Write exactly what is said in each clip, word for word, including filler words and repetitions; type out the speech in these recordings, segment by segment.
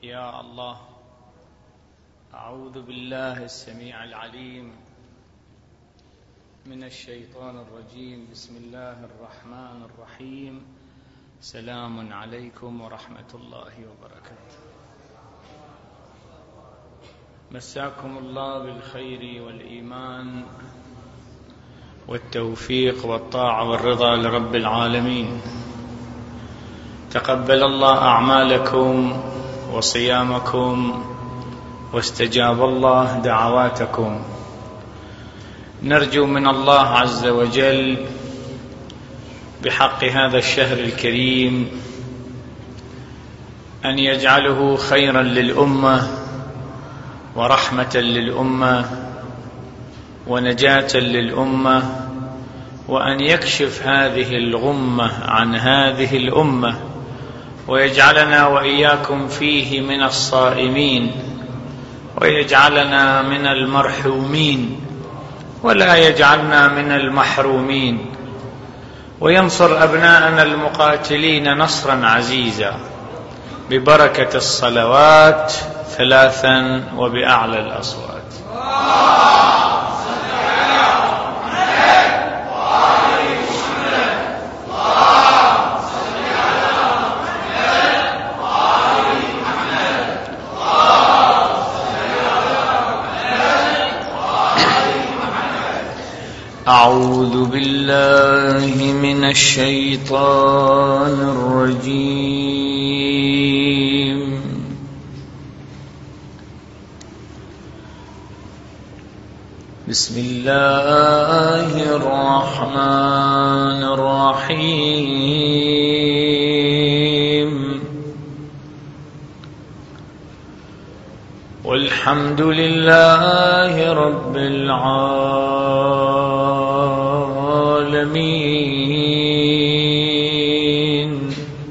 يا الله، أعوذ بالله السميع العليم من الشيطان الرجيم. بسم الله الرحمن الرحيم. سلام عليكم ورحمة الله وبركاته. مساكم الله بالخير والإيمان والتوفيق والطاعة والرضا لرب العالمين. تقبل الله أعمالكم وصيامكم واستجاب الله دعواتكم. نرجو من الله عز وجل بحق هذا الشهر الكريم أن يجعله خيرا للأمة ورحمة للأمة ونجاة للأمة، وأن يكشف هذه الغمة عن هذه الأمة، ويجعلنا وإياكم فيه من الصائمين، ويجعلنا من المرحومين، ولا يجعلنا من المحرومين، وينصر أبناءنا المقاتلين نصرا عزيزا ببركة الصلوات ثلاثا وبأعلى الأصوات. أعوذ بالله من الشيطان الرجيم. بسم الله الرحمن الرحيم. والحمد لله رب العالمين،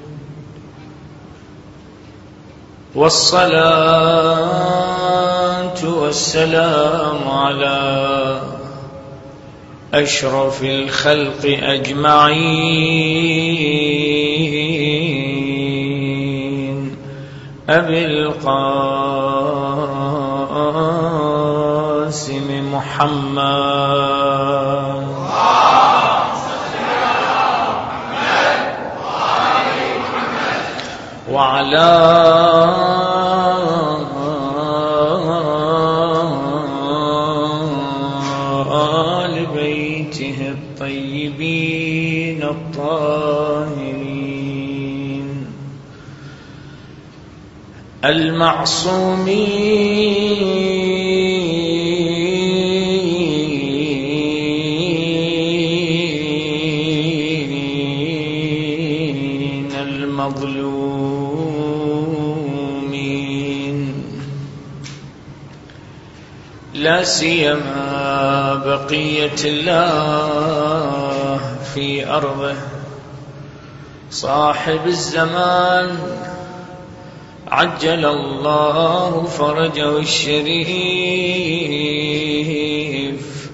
والصلاة والسلام على أشرف الخلق أجمعين، أبي القاسم محمد وعلى آل بيته الطيبين الطاهرين المعصومين المظلومين، لا سيما بقية الله في أرضه، صاحب الزمان عجل الله فرجه الشريف،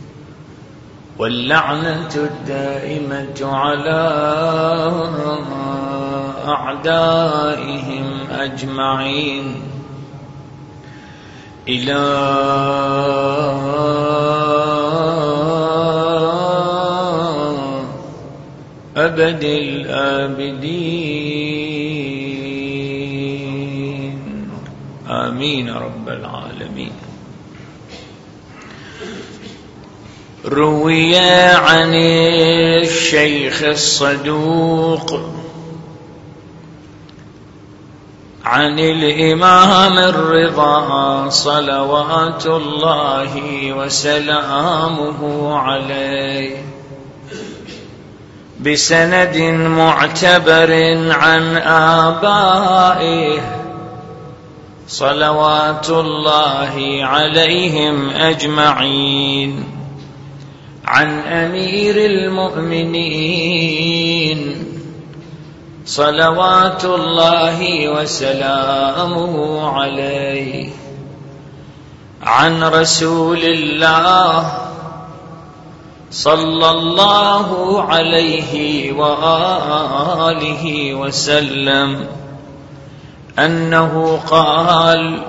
واللعنة الدائمة على أعدائهم أجمعين إلى أبد الآبدين، آمين رب العالمين. روي عن الشيخ الصدوق عن الإمام الرضا صلوات الله وسلامه عليه بسند معتبر عن آبائه صلوات الله عليهم أجمعين، عن أمير المؤمنين صلوات الله وسلامه عليه، عن رسول الله صلى الله عليه وآله وسلم أنه قال: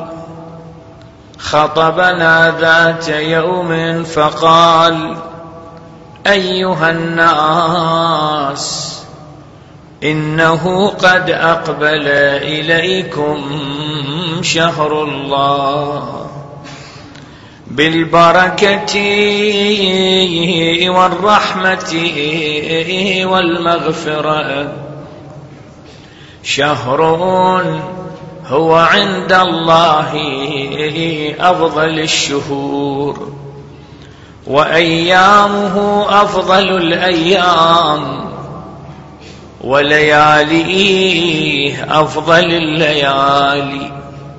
خطبنا ذات يوم فقال: أيها الناس، إنه قد أقبل إليكم شهر الله بالبركة والرحمة والمغفرة، شهر هو عند الله أفضل الشهور، وأيامه أفضل الأيام، ولياليه أفضل الليالي،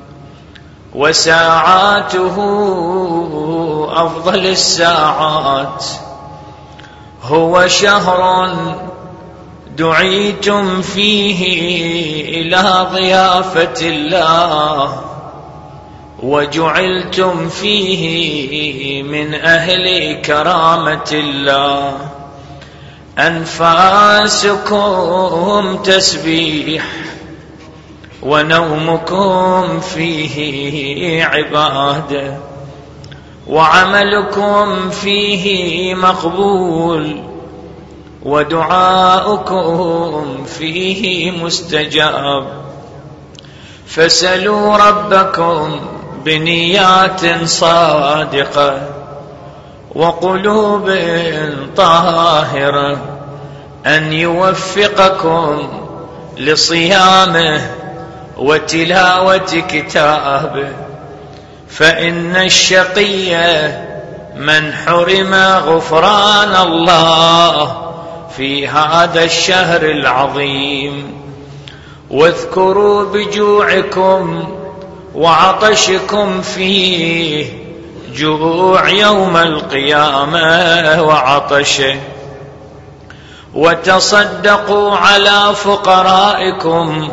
وساعاته أفضل الساعات. هو شهر دعيتم فيه إلى ضيافة الله، وجعلتم فيه من أهل كرامة الله. أنفاسكم تسبيح، ونومكم فيه عبادة، وعملكم فيه مقبول، ودعاؤكم فيه مستجاب. فسلوا ربكم بنيات صادقة وقلوب طاهرة أن يوفقكم لصيامه وتلاوة كتابه، فإن الشقي من حرم غفران الله في هذا الشهر العظيم. واذكروا بجوعكم وعطشكم فيه، جوع يوم القيامة وعطشه، وتصدقوا على فقرائكم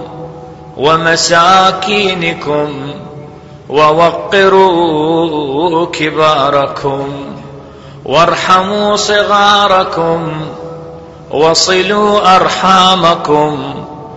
ومساكينكم، ووقروا كباركم، وارحموا صغاركم، وصلوا أرحامكم،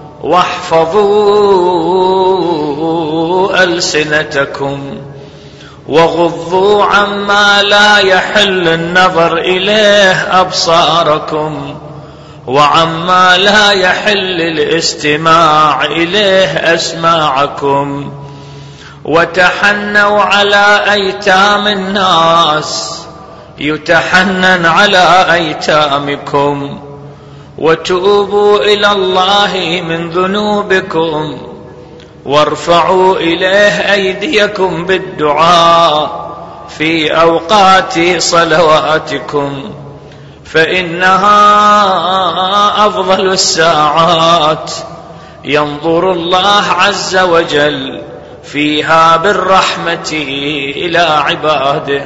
واحفظوا ألسنتكم، وغضوا عما لا يحل النظر إليه أبصاركم، وعما لا يحل الاستماع إليه أسماعكم، وتحنوا على أيتام الناس يتحنن على أيتامكم، وتوبوا إلى الله من ذنوبكم، وارفعوا إليه أيديكم بالدعاء في أوقات صلواتكم، فإنها أفضل الساعات، ينظر الله عز وجل فيها بالرحمة إلى عباده،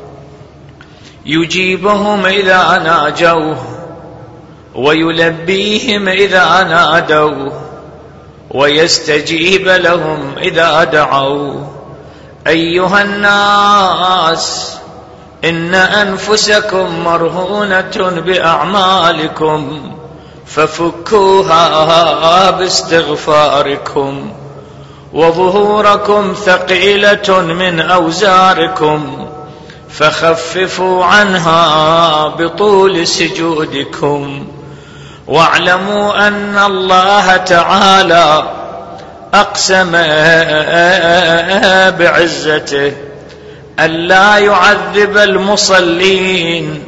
يجيبهم إذا ناجوه، ويلبيهم إذا نادوه، ويستجيب لهم إذا دعوا. أيها الناس، إن أنفسكم مرهونة بأعمالكم، ففكوها باستغفاركم، وظهوركم ثقيلة من أوزاركم، فخففوا عنها بطول سجودكم. واعلموا أن الله تعالى أقسم بعزته ألا يعذب المصلين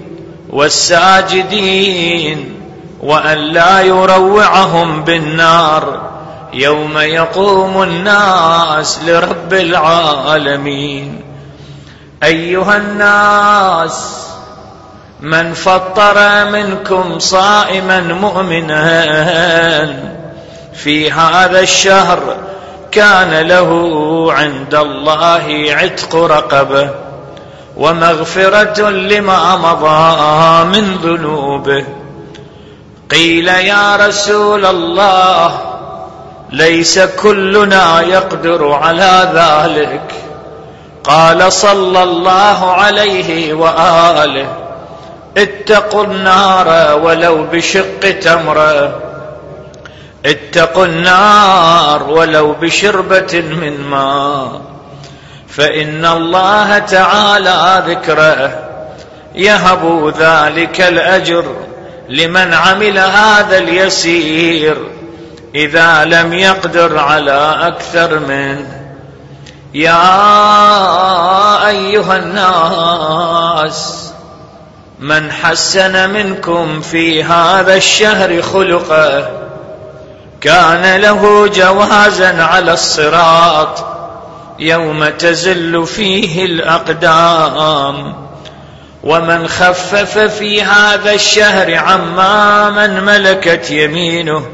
والساجدين، وأن لا يروعهم بالنار يوم يقوم الناس لرب العالمين. أيها الناس، من فطر منكم صائما مؤمنا في هذا الشهر كان له عند الله عتق رقبة ومغفرة لما مضى من ذنوبه. قيل: يا رسول الله، ليس كلنا يقدر على ذلك. قال صلى الله عليه وآله: اتقوا النار ولو بشق تمرة. اتقوا النار ولو بشربة من ماء، فإن الله تعالى ذكره يهب ذلك الأجر لمن عمل هذا اليسير إذا لم يقدر على أكثر منه. يا أيها الناس، من حسن منكم في هذا الشهر خلقه كان له جوازا على الصراط يوم تزل فيه الأقدام. ومن خفف في هذا الشهر عما من ملكت يمينه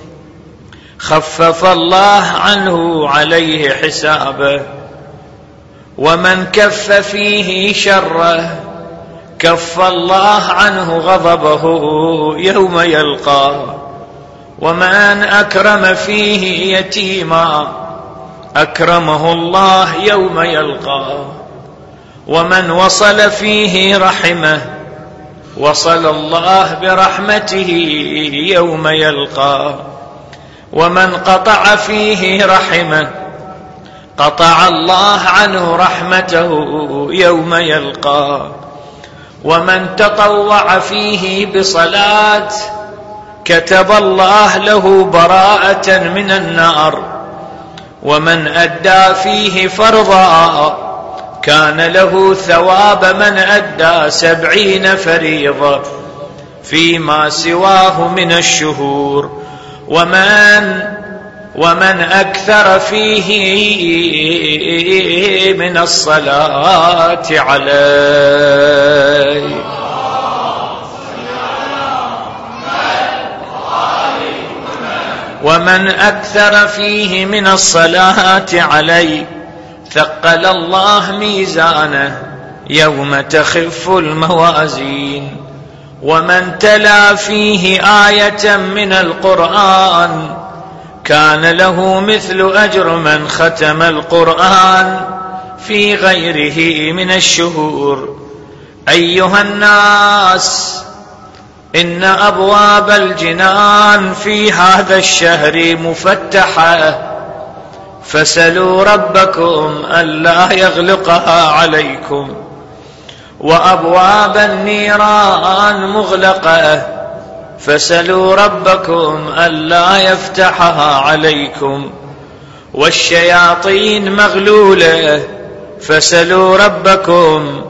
خفف الله عنه عليه حسابه. ومن كف فيه شره كف الله عنه غضبه يوم يلقاه. ومن أكرم فيه يتيما أكرمه الله يوم يلقاه. ومن وصل فيه رحمه وصل الله برحمته يوم يلقاه. ومن قطع فيه رحمه قطع الله عنه رحمته يوم يلقاه. ومن تطوع فيه بصلاة كتب الله له براءة من النار. ومن أدى فيه فرضا كان له ثواب من أدى سبعين فريضة فيما سواه من الشهور. ومن ومن أكثر فيه من الصلاة عليه. ومن أكثر فيه من الصلاة عليه ثقل الله ميزانه يوم تخف الموازين. ومن تلا فيه آية من القرآن كان له مثل أجر من ختم القرآن في غيره من الشهور. أيها الناس، إن أبواب الجنان في هذا الشهر مفتحة، فسلوا ربكم ألا يغلقها عليكم. وأبواب النيران مغلقة، فسلوا ربكم ألا يفتحها عليكم. والشياطين مغلولة، فسلوا ربكم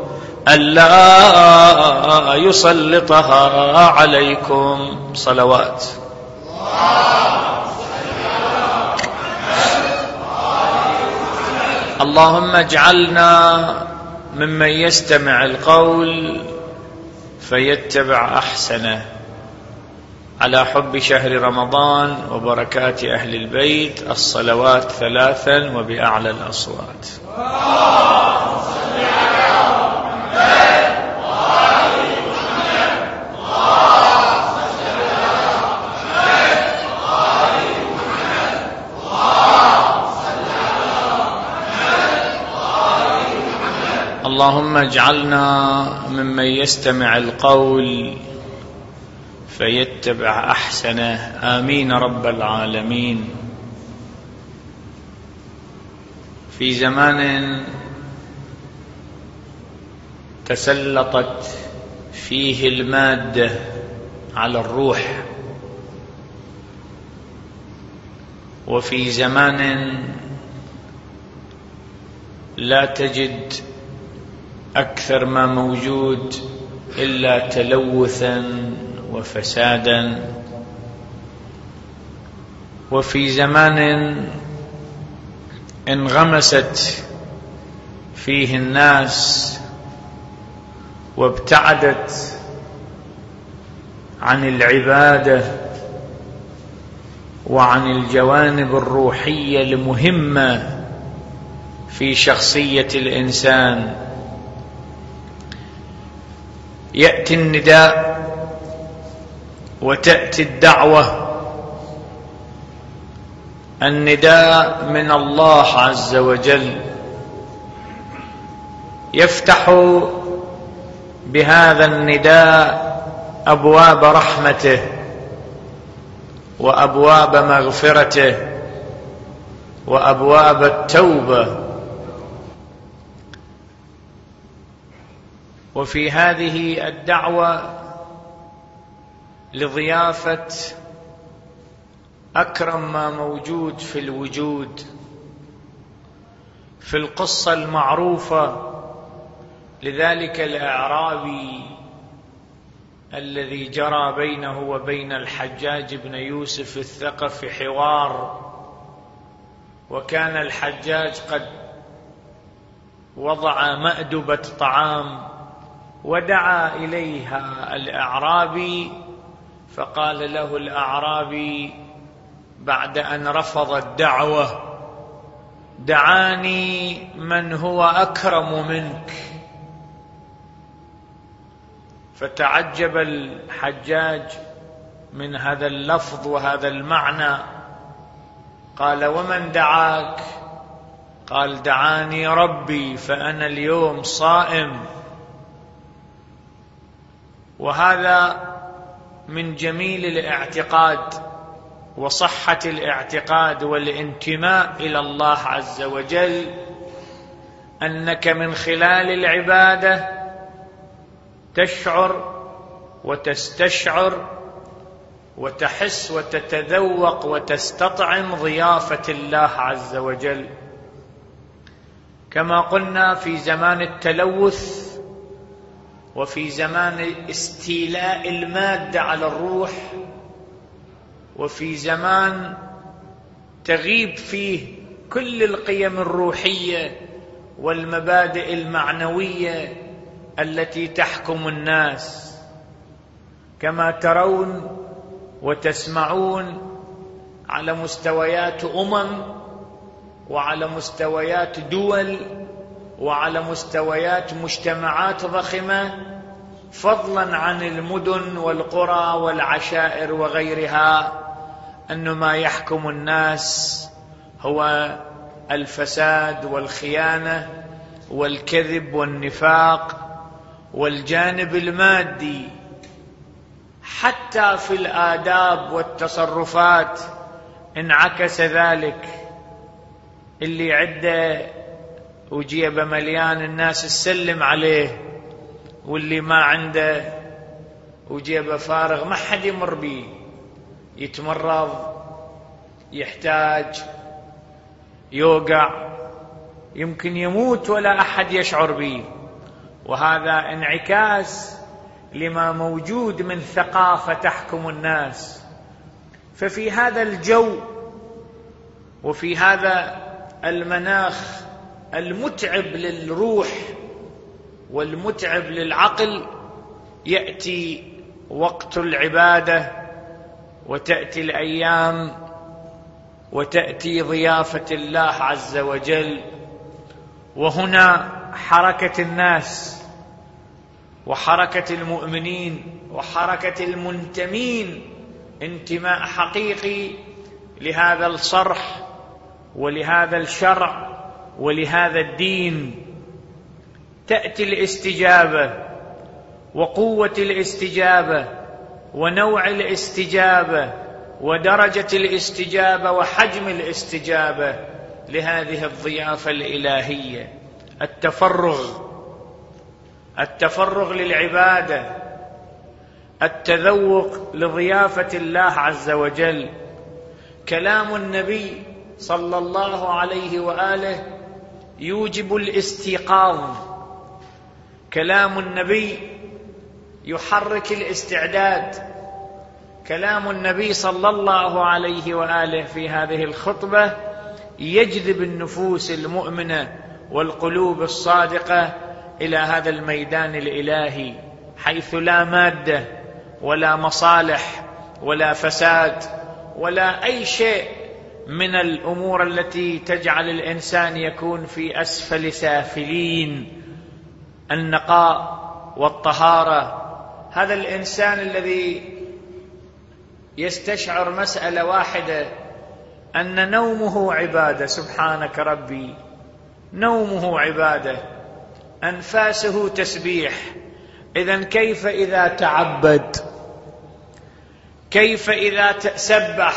ألا يسلطها عليكم. صلوات. اللهم اجعلنا ممن يستمع القول فيتبع أحسنه، على حب شهر رمضان وبركات أهل البيت. الصلوات ثلاثا وبأعلى الأصوات. اللهم اجعلنا ممن يستمع القول فيتبع أحسنه. آمين رب العالمين. في زمان تسلطت فيه المادة على الروح، وفي زمان لا تجد أكثر ما موجود إلا تلوثا وفسادا، وفي زمان انغمست فيه الناس وابتعدت عن العبادة وعن الجوانب الروحية المهمة في شخصية الإنسان. يأتي النداء وتأتي الدعوة. النداء من الله عز وجل يفتح بهذا النداء أبواب رحمته وأبواب مغفرته وأبواب التوبة. وفي هذه الدعوة لضيافة أكرم ما موجود في الوجود، في القصة المعروفة لذلك الأعرابي الذي جرى بينه وبين الحجاج بن يوسف الثقفي حوار، وكان الحجاج قد وضع مأدبة طعام ودعا إليها الأعرابي، فقال له الأعرابي بعد أن رفض الدعوة: دعاني من هو أكرم منك. فتعجب الحجاج من هذا اللفظ وهذا المعنى، قال: ومن دعاك؟ قال: دعاني ربي فأنا اليوم صائم. وهذا من جميل الاعتقاد وصحة الاعتقاد والانتماء إلى الله عز وجل، أنك من خلال العبادة تشعر وتستشعر وتحس وتتذوق وتستطعم ضيافة الله عز وجل. كما قلنا في زمان التلوث وفي زمان استيلاء المادة على الروح، وفي زمان تغيب فيه كل القيم الروحية والمبادئ المعنوية التي تحكم الناس، كما ترون وتسمعون على مستويات أمم وعلى مستويات دول وعلى مستويات مجتمعات ضخمة، فضلا عن المدن والقرى والعشائر وغيرها، أن ما يحكم الناس هو الفساد والخيانة والكذب والنفاق والجانب المادي. حتى في الآداب والتصرفات انعكس ذلك. اللي عنده وجيبه مليان الناس تسلم عليه، واللي ما عنده وجيبه فارغ ما حد يمر بيه، يتمرض، يحتاج، يوقع، يمكن يموت ولا أحد يشعر به. وهذا انعكاس لما موجود من ثقافة تحكم الناس. ففي هذا الجو وفي هذا المناخ المتعب للروح والمتعب للعقل يأتي وقت العبادة، وتأتي الأيام، وتأتي ضيافة الله عز وجل. وهنا حركة الناس وحركة المؤمنين وحركة المنتمين انتماء حقيقي لهذا الصرح ولهذا الشرع ولهذا الدين. تأتي الاستجابة وقوة الاستجابة ونوع الاستجابة ودرجة الاستجابة وحجم الاستجابة لهذه الضيافة الإلهية. التفرغ التفرغ للعبادة، التذوق لضيافة الله عز وجل. كلام النبي صلى الله عليه وآله يوجب الاستيقاظ. كلام النبي يحرك الاستعداد. كلام النبي صلى الله عليه وآله في هذه الخطبة يجذب النفوس المؤمنة والقلوب الصادقة إلى هذا الميدان الإلهي، حيث لا مادة ولا مصالح ولا فساد ولا أي شيء من الأمور التي تجعل الإنسان يكون في أسفل سافلين. النقاء والطهارة. هذا الإنسان الذي يستشعر مسألة واحدة، أن نومه عبادة. سبحانك ربي، نومه عبادة، أنفاسه تسبيح. إذن كيف إذا تعبد؟ كيف إذا سبح،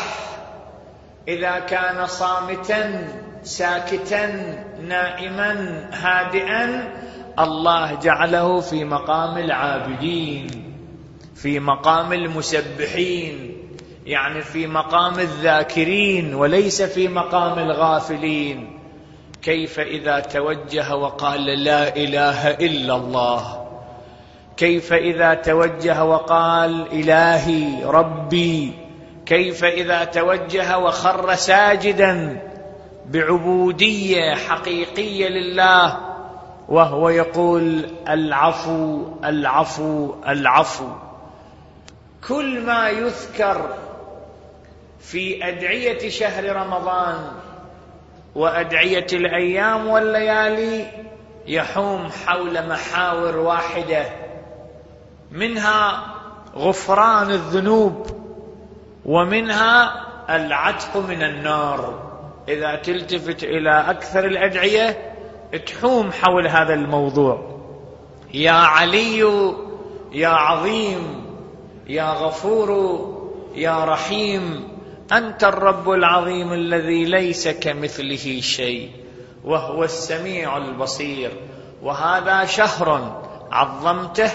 إذا كان صامتا ساكتا نائما هادئا، الله جعله في مقام العابدين، في مقام المسبحين، يعني في مقام الذاكرين وليس في مقام الغافلين. كيف إذا توجه وقال لا إله إلا الله؟ كيف إذا توجه وقال إلهي ربي؟ كيف إذا توجه وخر ساجدا بعبودية حقيقية لله وهو يقول العفو العفو العفو؟ كل ما يذكر في أدعية شهر رمضان وأدعية الأيام والليالي يحوم حول محاور واحدة، منها غفران الذنوب ومنها العتق من النار. إذا تلتفت إلى أكثر الأدعية تحوم حول هذا الموضوع. يا علي يا عظيم يا غفور يا رحيم، أنت الرب العظيم الذي ليس كمثله شيء وهو السميع البصير. وهذا شهر عظمته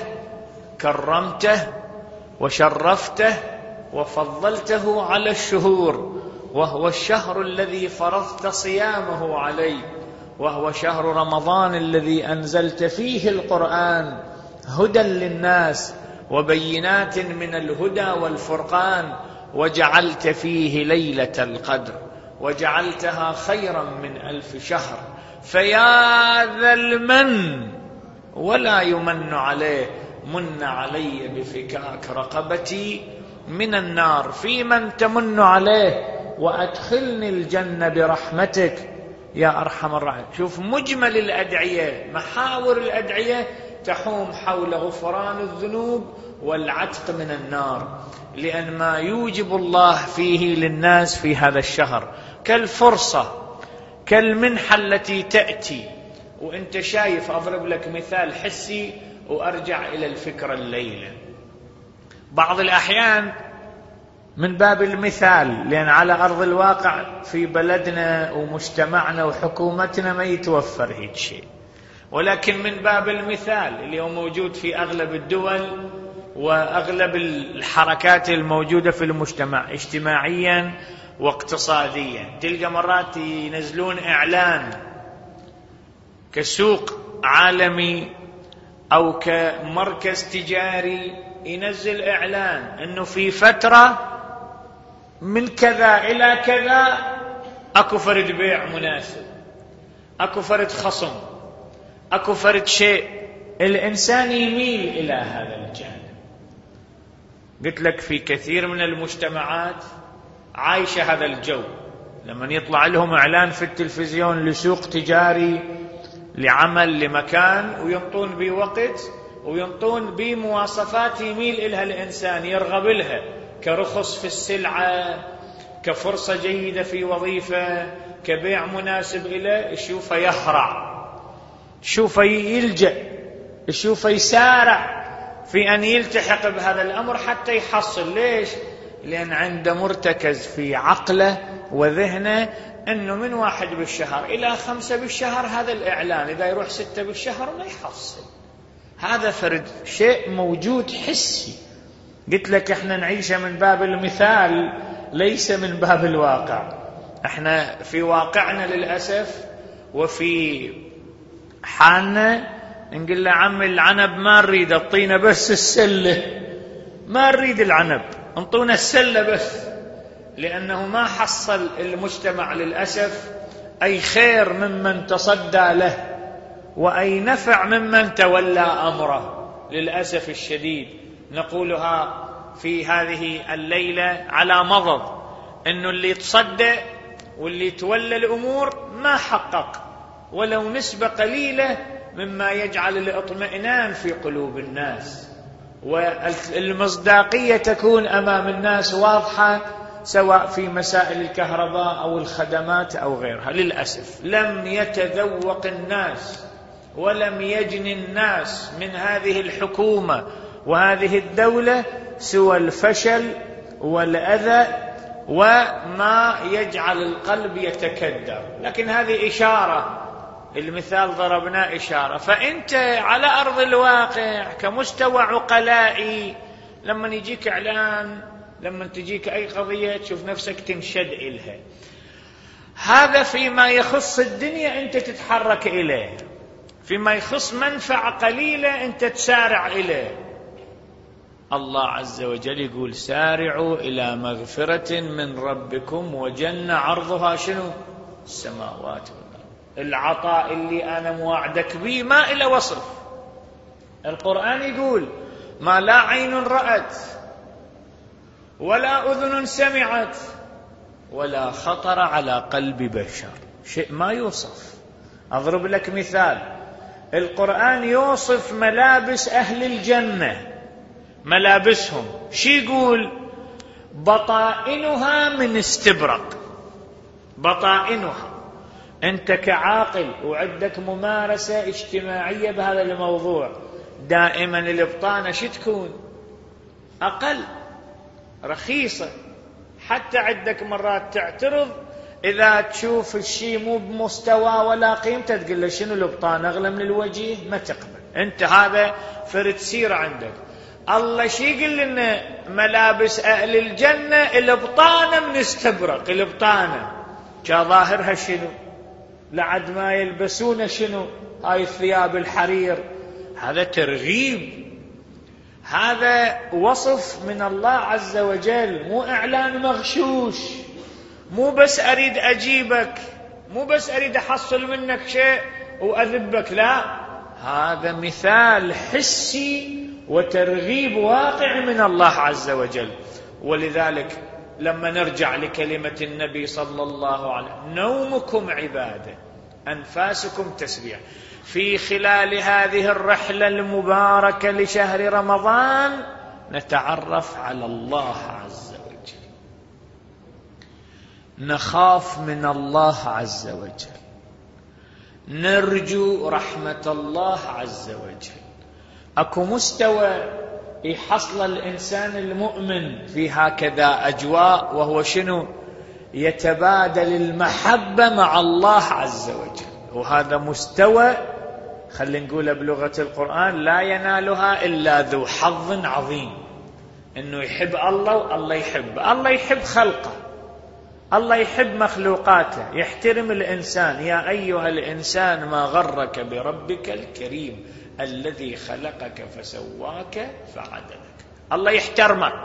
كرمته وشرفته وفضلته على الشهور، وهو الشهر الذي فرضت صيامه عليه، وهو شهر رمضان الذي أنزلت فيه القرآن هدى للناس وبينات من الهدى والفرقان، وجعلت فيه ليلة القدر وجعلتها خيرا من ألف شهر. فيا ذا المن ولا يمن عليه، من علي بفكاك رقبتي من النار، في من تمن عليه وأدخلني الجنة برحمتك يا أرحم الراحمين. شوف مجمل الأدعية، محاور الأدعية تحوم حول غفران الذنوب والعتق من النار، لأن ما يوجب الله فيه للناس في هذا الشهر كالفرصة كالمنحة التي تأتي. وانت شايف، أضرب لك مثال حسي وأرجع إلى الفكرة الليلة. بعض الأحيان من باب المثال، لأن على أرض الواقع في بلدنا ومجتمعنا وحكومتنا ما يتوفر هيك شيء، ولكن من باب المثال اللي هو موجود في أغلب الدول وأغلب الحركات الموجودة في المجتمع اجتماعيا واقتصاديا، تلقى مرات ينزلون إعلان كسوق عالمي أو كمركز تجاري، ينزل إعلان أنه في فترة من كذا إلى كذا أكو فرد بيع مناسب، أكو فرد خصم، أكو فرد شيء. الإنسان يميل إلى هذا الجانب. قلت لك في كثير من المجتمعات عايشة هذا الجو، لما يطلع لهم إعلان في التلفزيون لسوق تجاري لعمل لمكان وينطون بوقت وينطون بمواصفات يميل إلها الإنسان، يرغب لها كرخص في السلعة، كفرصة جيدة في وظيفة، كبيع مناسب إليه، شوف يهرع، شوف يلجأ، شوف يسارع في أن يلتحق بهذا الأمر حتى يحصل. ليش؟ لأن عنده مرتكز في عقله وذهنه أنه من واحد بالشهر إلى خمسة بالشهر هذا الإعلان، إذا يروح ستة بالشهر ما يحصل. هذا فرد شيء موجود حسي. قلت لك احنا نعيشه من باب المثال ليس من باب الواقع. احنا في واقعنا للأسف وفي حالنا نقول له عم العنب ما نريد، اعطينا بس السلة، ما نريد العنب، انطونا السلة بس، لأنه ما حصل المجتمع للأسف أي خير ممن تصدى له وأي نفع ممن تولى أمره. للأسف الشديد نقولها في هذه الليلة على مضض، أنه اللي تصدى واللي تولى الأمور ما حقق ولو نسبة قليلة مما يجعل الاطمئنان في قلوب الناس، والمصداقية تكون أمام الناس واضحة، سواء في مسائل الكهرباء أو الخدمات أو غيرها. للأسف لم يتذوق الناس ولم يجن الناس من هذه الحكومة وهذه الدولة سوى الفشل والأذى وما يجعل القلب يتكدر. لكن هذه إشارة، المثال ضربناه إشارة. فأنت على أرض الواقع كمستوى عقلائي لما يجيك إعلان، لما تجيك أي قضية تشوف نفسك تنشد إلها. هذا فيما يخص الدنيا أنت تتحرك إليه، فيما يخص منفعة قليلة أنت تسارع إليه. الله عز وجل يقول سارعوا إلى مغفرة من ربكم وجنة عرضها شنو؟ السماوات والأرض. العطاء اللي أنا موعدك به ما إلى وصف. القرآن يقول ما لا عين رأت ولا أذن سمعت ولا خطر على قلب بشر، شيء ما يوصف. أضرب لك مثال، القرآن يوصف ملابس أهل الجنة، ملابسهم شي يقول؟ بطائنها من استبرق. بطائنها، أنت كعاقل وعندك ممارسة اجتماعية بهذا الموضوع، دائما البطانة شي تكون؟ أقل، رخيصة. حتى عندك مرات تعترض إذا تشوف الشيء مو بمستوى ولا قيمته تقول له شنو البطانة أغلى من الوجه، ما تقبل. أنت هذا فرد سيرة عندك. الله شي يقول لنا ملابس أهل الجنة البطانة من استبرق. البطانة كظاهرها شنو؟ لعد ما يلبسون شنو؟ هاي الثياب الحرير. هذا ترغيب، هذا وصف من الله عز وجل، مو إعلان مغشوش، مو بس أريد أجيبك، مو بس أريد أحصل منك شيء وأذبك، لا، هذا مثال حسي وترغيب واقع من الله عز وجل. ولذلك لما نرجع لكلمة النبي صلى الله عليه وسلم نومكم عبادة أنفاسكم تسبيح، في خلال هذه الرحلة المباركة لشهر رمضان نتعرف على الله عز وجل، نخاف من الله عز وجل، نرجو رحمة الله عز وجل. أكو مستوى يحصل الإنسان المؤمن في هكذا أجواء، وهو شنو؟ يتبادل المحبة مع الله عز وجل. وهذا مستوى خلينا نقول بلغة القرآن لا ينالها إلا ذو حظ عظيم، إنه يحب الله والله يحب الله، يحب خلقه، الله يحب مخلوقاته، يحترم الإنسان. يا أيها الإنسان ما غرك بربك الكريم الذي خلقك فسواك فعدلك. الله يحترمك،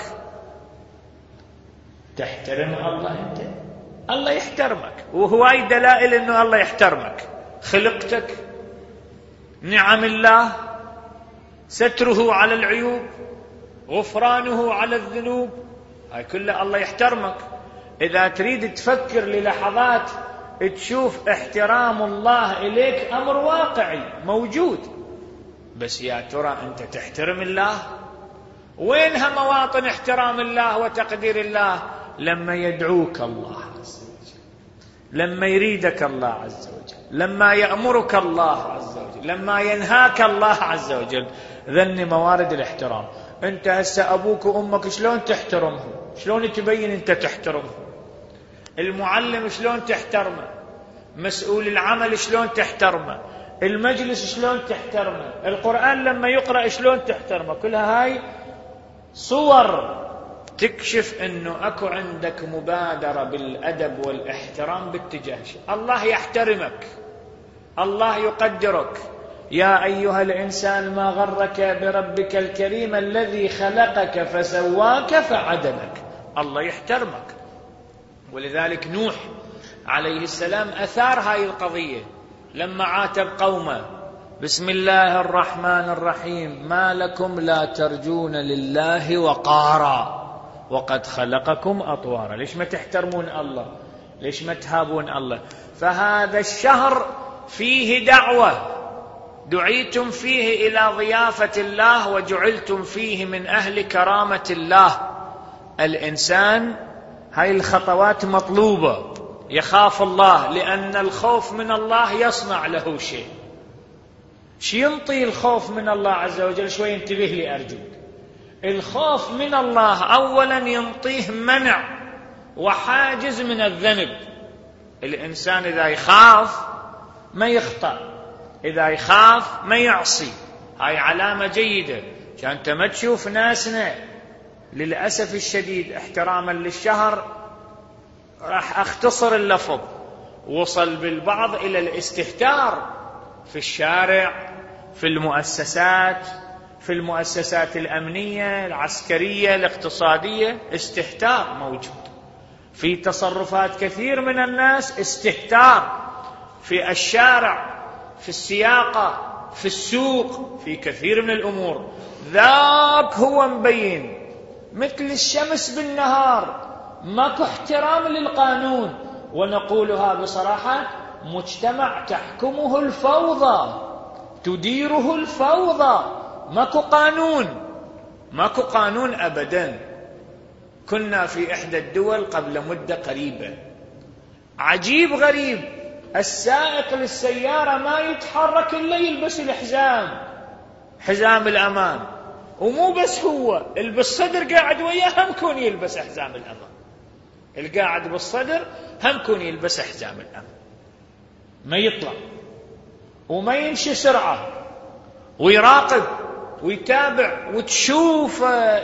تحترم الله أنت، الله يحترمك. وهواي دلائل إنه الله يحترمك: خلقتك، نعم الله، ستره على العيوب، غفرانه على الذنوب، هاي كلها الله يحترمك. إذا تريد تفكر للحظات تشوف احترام الله إليك أمر واقعي موجود، بس يا ترى أنت تحترم الله؟ وينها مواطن احترام الله وتقدير الله؟ لما يدعوك الله عز وجل، لما يريدك الله عز وجل، لما يأمرك الله عز وجل، لما ينهاك الله عز وجل، ذني موارد الاحترام. أنت هسه أبوك وأمك شلون تحترمهم؟ شلون تبين أنت تحترمهم؟ المعلم شلون تحترمه؟ مسؤول العمل شلون تحترمه؟ المجلس شلون تحترمه؟ القرآن لما يقرأ شلون تحترمه؟ كلها هاي صور تكشف أنه أكو عندك مبادرة بالأدب والاحترام باتجاه شيء. الله يحترمك، الله يقدرك. يا أيها الإنسان ما غرك بربك الكريم الذي خلقك فسواك فعدلك. الله يحترمك. ولذلك نوح عليه السلام أثار هاي القضية لما عاتب قومه: بسم الله الرحمن الرحيم، ما لكم لا ترجون لله وقارا وقد خلقكم أطوارا. ليش ما تحترمون الله؟ ليش ما تهابون الله؟ فهذا الشهر فيه دعوة، دعيتم فيه إلى ضيافة الله وجعلتم فيه من أهل كرامة الله. الإنسان هاي الخطوات مطلوبة، يخاف الله، لأن الخوف من الله يصنع له شيء. شي ينطي الخوف من الله عز وجل؟ شوي انتبه لي أرجوك. الخوف من الله أولا ينطيه منع وحاجز من الذنب. الإنسان إذا يخاف ما يخطأ، إذا يخاف ما يعصي، هاي علامة جيدة. كان أنت ما تشوف ناسنا للأسف الشديد احتراما للشهر، راح أختصر اللفظ، وصل بالبعض إلى الاستهتار في الشارع، في المؤسسات، في المؤسسات الأمنية العسكرية الاقتصادية، استهتار موجود في تصرفات كثير من الناس، استهتار في الشارع، في السياقة، في السوق، في كثير من الأمور. ذاك هو مبين مثل الشمس بالنهار، ماكو احترام للقانون. ونقولها بصراحة، مجتمع تحكمه الفوضى، تديره الفوضى، ماكو قانون، ماكو قانون أبدا. كنا في إحدى الدول قبل مدة قريبة، عجيب غريب، السائق للسيارة ما يتحرك إلا يلبس الحزام، حزام الأمان. ومو بس هو، اللي بالصدر قاعد وياه هم كون يلبس حزام الأمان، القاعد بالصدر هم كون يلبس حزام الأمان، ما يطلع وما يمشي سرعة، ويراقب ويتابع، وتشوف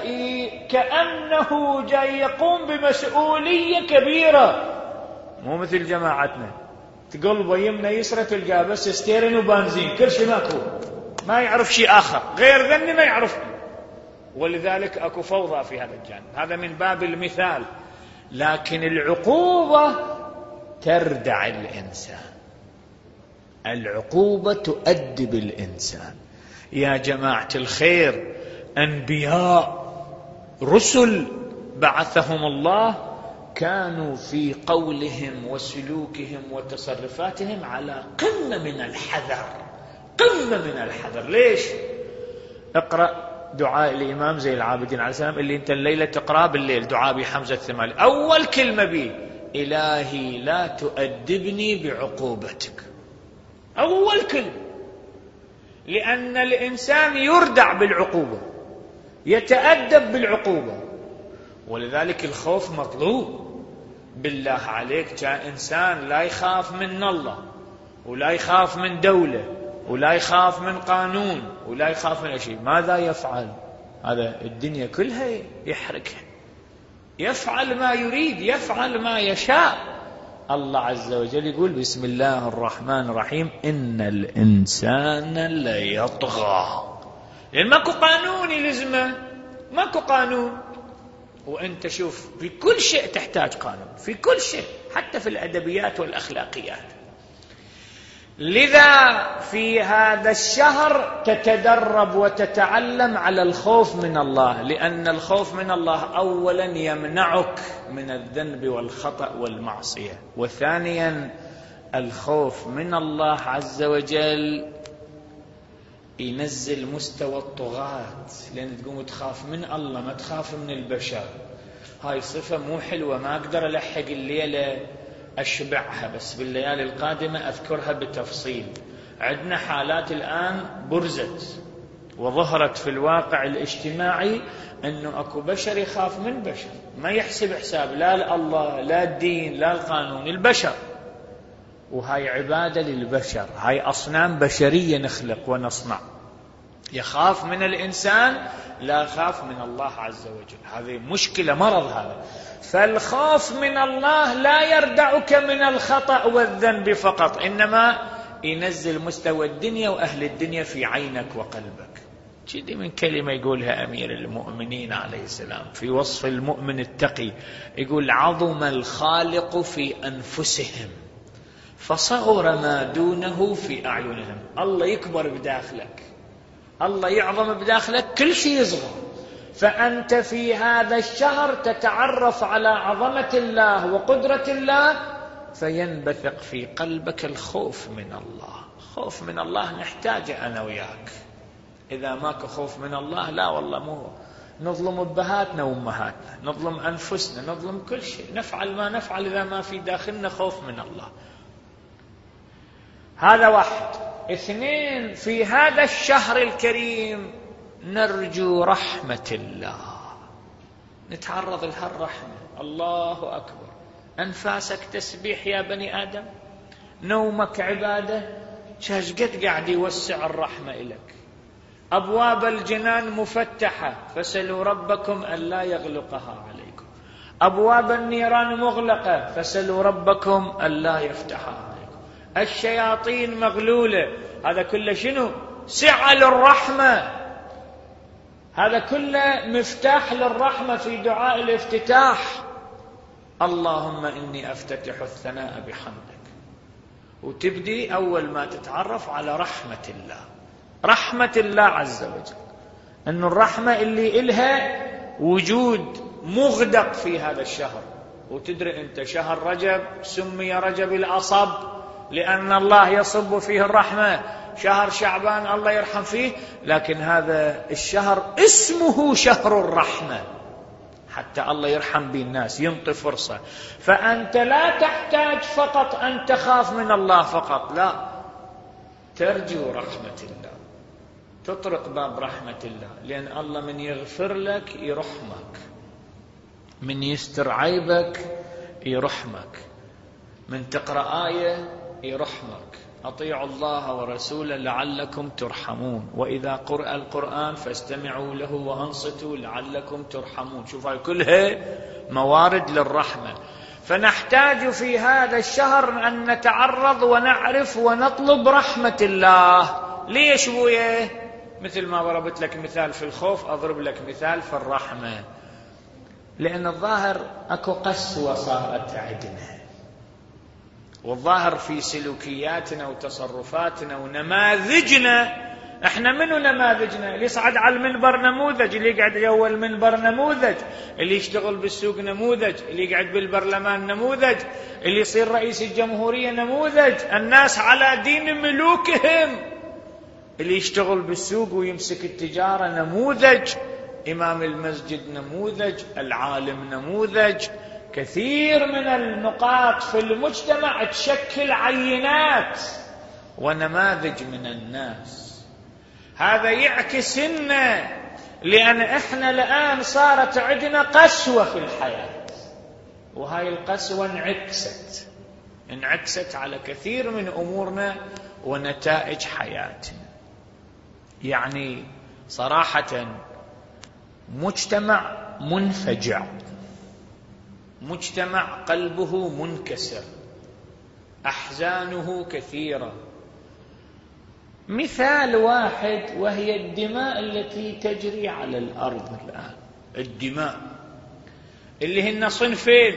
كأنه جاي يقوم بمسؤولية كبيرة. مو مثل جماعتنا تقلبه يمنى يسرى تلقاه بس ستيرن وبنزين، كل شيء ماكو، ما يعرف شيء آخر غير ذني ما يعرفه. ولذلك أكو فوضى في هذا الجانب، هذا من باب المثال. لكن العقوبة تردع الإنسان، العقوبة تؤدب الإنسان. يا جماعة الخير، أنبياء رسل بعثهم الله كانوا في قولهم وسلوكهم وتصرفاتهم على قمة من الحذر، قمة من الحذر. ليش؟ اقرأ دعاء الإمام زين العابدين عليه السلام اللي انت الليلة تقرأ بالليل، دعاء بحمزة الثمالي، أول كلمة به: إلهي لا تؤدبني بعقوبتك. أول كلمة، لأن الإنسان يردع بالعقوبة، يتأدب بالعقوبة. ولذلك الخوف مطلوب. بالله عليك، جاء إنسان لا يخاف من الله، ولا يخاف من دولة، ولا يخاف من قانون، ولا يخاف من شيء، ماذا يفعل؟ هذا الدنيا كلها يحركها، يفعل ما يريد، يفعل ما يشاء. الله عز وجل يقول: بسم الله الرحمن الرحيم: إن الإنسان ليطغى. لأن ماكو قانون يلزمه، ماكو قانون. وأنت شوف، في كل شيء تحتاج قانون، في كل شيء، حتى في الأدبيات والأخلاقيات. لذا في هذا الشهر تتدرب وتتعلم على الخوف من الله، لأن الخوف من الله أولا يمنعك من الذنب والخطأ والمعصية، وثانيا الخوف من الله عز وجل ينزل مستوى الطغاة، لأن تقوم تخاف من الله ما تخاف من البشر. هاي صفة مو حلوة، ما أقدر ألحق الليلة أشبعها، بس بالليالي القادمة أذكرها بالتفصيل. عندنا حالات الآن برزت وظهرت في الواقع الاجتماعي أنه أكو بشر يخاف من بشر، ما يحسب حساب لا الله لا الدين لا القانون، البشر. وهاي عبادة للبشر، هاي أصنام بشرية نخلق ونصنع. يخاف من الإنسان لا يخاف من الله عز وجل، هذه مشكلة، مرض هذا. فالخوف من الله لا يردعك من الخطأ والذنب فقط، إنما ينزل مستوى الدنيا وأهل الدنيا في عينك وقلبك. جدي من كلمة يقولها أمير المؤمنين عليه السلام في وصف المؤمن التقي، يقول: عظم الخالق في أنفسهم فصغر ما دونه في أعينهم. الله يكبر بداخلك، الله يعظم بداخلك، كل شيء يصغر. فأنت في هذا الشهر تتعرف على عظمة الله وقدرة الله، فينبثق في قلبك الخوف من الله. خوف من الله نحتاجه أنا وياك. إذا ماك خوف من الله، لا والله مو نظلم أبهاتنا وأمهاتنا، نظلم أنفسنا، نظلم كل شيء، نفعل ما نفعل إذا ما في داخلنا خوف من الله. هذا واحد. اثنين، في هذا الشهر الكريم نرجو رحمة الله، نتعرض لها الرحمة. الله أكبر. أنفاسك تسبيح يا بني آدم، نومك عبادة، شاش قد قاعد يوسع الرحمة إليك. أبواب الجنان مفتحة، فسلوا ربكم ألا يغلقها عليكم. أبواب النيران مغلقة، فسلوا ربكم ألا يفتحها عليكم. الشياطين مغلولة، هذا كله شنو؟ سعة للرحمة، هذا كله مفتاح للرحمة في دعاء الافتتاح. اللهم إني أفتتح الثناء بحمدك، وتبدي أول ما تتعرف على رحمة الله، رحمة الله عز وجل، أن الرحمة اللي إلها وجود مغدق في هذا الشهر. وتدري أنت شهر رجب سمي رجب الأصب لأن الله يصب فيه الرحمة، شهر شعبان الله يرحم فيه، لكن هذا الشهر اسمه شهر الرحمة، حتى الله يرحم به الناس، ينطي فرصة. فأنت لا تحتاج فقط أن تخاف من الله فقط، لا، ترجو رحمة الله، تطرق باب رحمة الله، لأن الله من يغفر لك يرحمك، من يستر عيبك يرحمك، من تقرأ آية يرحمك. أطيعوا الله ورسوله لعلكم ترحمون، وإذا قرأ القرآن فاستمعوا له وأنصتوا لعلكم ترحمون. شوف هاي كلها موارد للرحمة. فنحتاج في هذا الشهر أن نتعرض ونعرف ونطلب رحمة الله. ليش بويه؟ مثل ما ضربت لك مثال في الخوف، أضرب لك مثال في الرحمة. لأن الظاهر أكو قسوة صارت عندنا، والظاهر في سلوكياتنا وتصرفاتنا ونماذجنا. احنا منو نماذجنا؟ اللي يصعد على المنبر نموذج، اللي يقعد جوا المنبر نموذج، اللي يشتغل بالسوق نموذج، اللي يقعد بالبرلمان نموذج، اللي يصير رئيس الجمهورية نموذج. الناس على دين ملوكهم. اللي يشتغل بالسوق ويمسك التجارة نموذج، إمام المسجد نموذج، العالم نموذج. كثير من النقاط في المجتمع تشكل عينات ونماذج من الناس. هذا يعكس لنا، لأن إحنا الآن صارت عندنا قسوة في الحياة، وهاي القسوة انعكست انعكست على كثير من أمورنا ونتائج حياتنا. يعني صراحة مجتمع منفجع، مجتمع قلبه منكسر، أحزانه كثيرة. مثال واحد وهي الدماء التي تجري على الأرض الآن. الدماء اللي هن صنفين: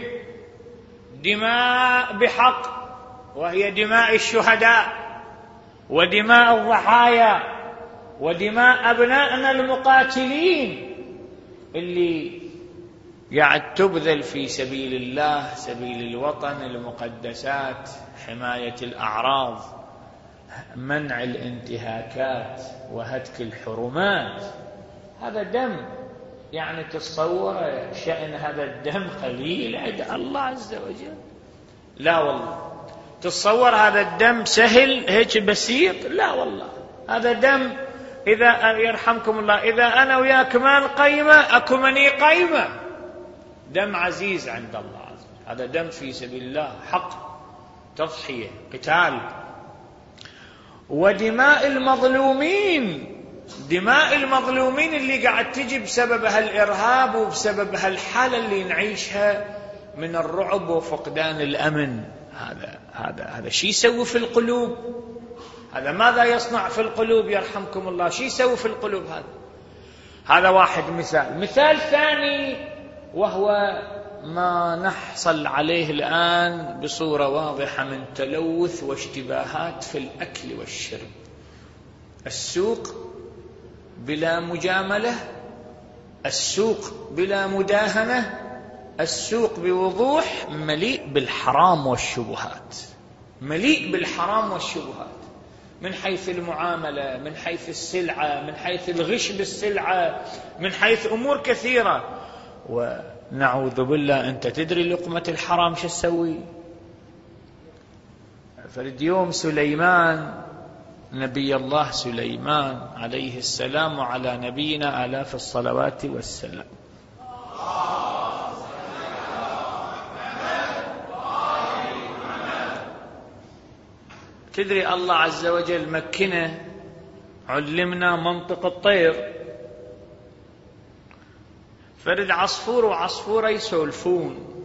دماء بحق وهي دماء الشهداء، ودماء الضحايا، ودماء أبنائنا المقاتلين اللي قاعد تبذل في سبيل الله، سبيل الوطن، المقدسات، حماية الأعراض، منع الانتهاكات وهتك الحرمات. هذا دم، يعني تتصور شأن هذا الدم قليل عند الله عز وجل؟ لا والله. تتصور هذا الدم سهل هيك بسيط؟ لا والله. هذا دم، إذا يرحمكم الله، إذا أنا وياك ما نقيمة أكو مني قيمة. دم عزيز عند الله عز وجل، هذا دم في سبيل الله، حق، تضحية، قتال. ودماء المظلومين، دماء المظلومين اللي قاعد تجي بسبب هالإرهاب وبسبب هالحالة اللي نعيشها من الرعب وفقدان الأمن. هذا هذا هذا شيء يسوي في القلوب. هذا ماذا يصنع في القلوب يرحمكم الله؟ شيء يسوي في القلوب هذا. هذا واحد مثال. مثال ثاني وهو ما نحصل عليه الآن بصورة واضحة من تلوث واشتباهات في الأكل والشرب. السوق بلا مجاملة، السوق بلا مداهنة، السوق بوضوح مليء بالحرام والشبهات، مليء بالحرام والشبهات، من حيث المعاملة، من حيث السلعة، من حيث الغش بالسلعة، من حيث أمور كثيرة. ونعوذ بالله، أنت تدري لقمة الحرام شو تسوي؟ فرد يوم سليمان نبي الله سليمان عليه السلام، وعلى نبينا آلاف الصلوات والسلام. تدري الله عز وجل مكنه، علمنا منطق الطير. فرد عصفور وعصفورة يسولفون،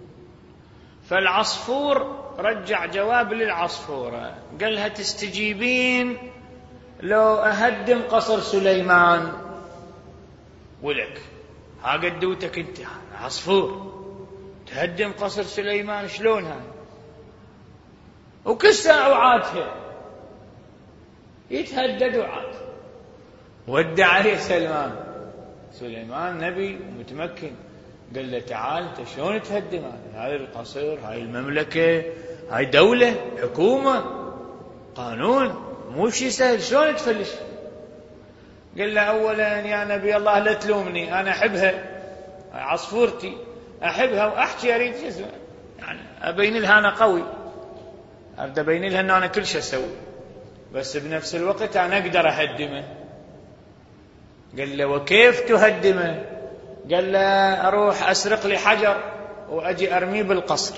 فالعصفور رجع جواب للعصفورة، قال لها تستجيبين لو أهدم قصر سليمان؟ ولك ها قدوتك انت عصفور تهدم قصر سليمان، شلون هاي؟ وكسر وعاتها يتهدد وعاد. ودع عليه سلمان سليمان نبي متمكن، قال له تعال انت شلون تهدم هاي القصر، هاي المملكة، هاي دولة حكومة قانون، مو شي سهل، شلون تفلش؟ قال له اولا يا نبي الله لا تلومني، انا احبها عصفورتي، احبها واحكي اريد يعني ابين لها انا قوي، ابدا ابين لها ان انا كل شيء اسوي، بس بنفس الوقت انا اقدر اهدمه. قال له وكيف تهدمه؟ قال له اروح اسرق لي حجر واجي ارميه بالقصر،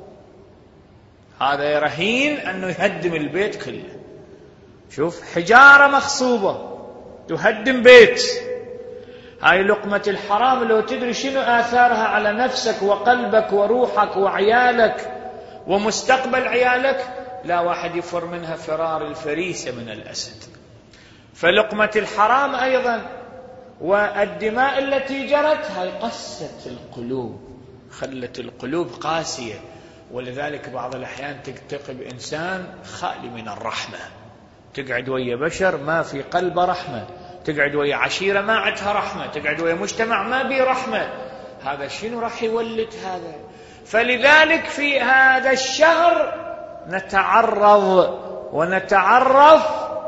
هذا يرهين انه يهدم البيت كله. شوف حجارة مخصوبة تهدم بيت، هاي لقمة الحرام لو تدري شنو آثارها على نفسك وقلبك وروحك وعيالك ومستقبل عيالك، لا واحد يفر منها فرار الفريسة من الأسد. فلقمة الحرام أيضا والدماء التي جرت هاي قست القلوب، خلت القلوب قاسية. ولذلك بعض الأحيان تلتقي بإنسان خالي من الرحمة، تقعد ويا بشر ما في قلبه رحمة، تقعد ويا عشيرة ما عندها رحمة، تقعد ويا مجتمع ما بيه رحمة، هذا شنو راح يولد هذا؟ فلذلك في هذا الشهر نتعرض ونتعرف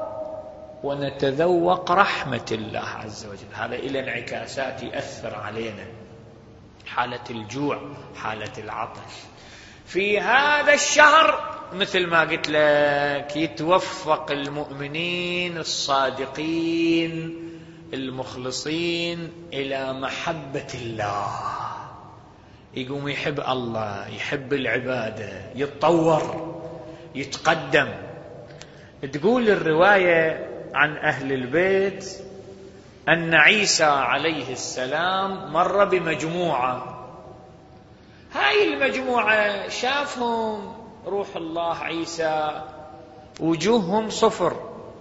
ونتذوق رحمة الله عز وجل. هذا إلى انعكاسات يأثر علينا، حالة الجوع، حالة العطش. في هذا الشهر مثل ما قلت لك يتوفق المؤمنين الصادقين المخلصين إلى محبة الله، يقوم يحب الله، يحب العبادة، يتطور، يتقدم. تقول الرواية عن أهل البيت أن عيسى عليه السلام مر بمجموعة، هاي المجموعة شافهم روح الله عيسى وجوههم صفر،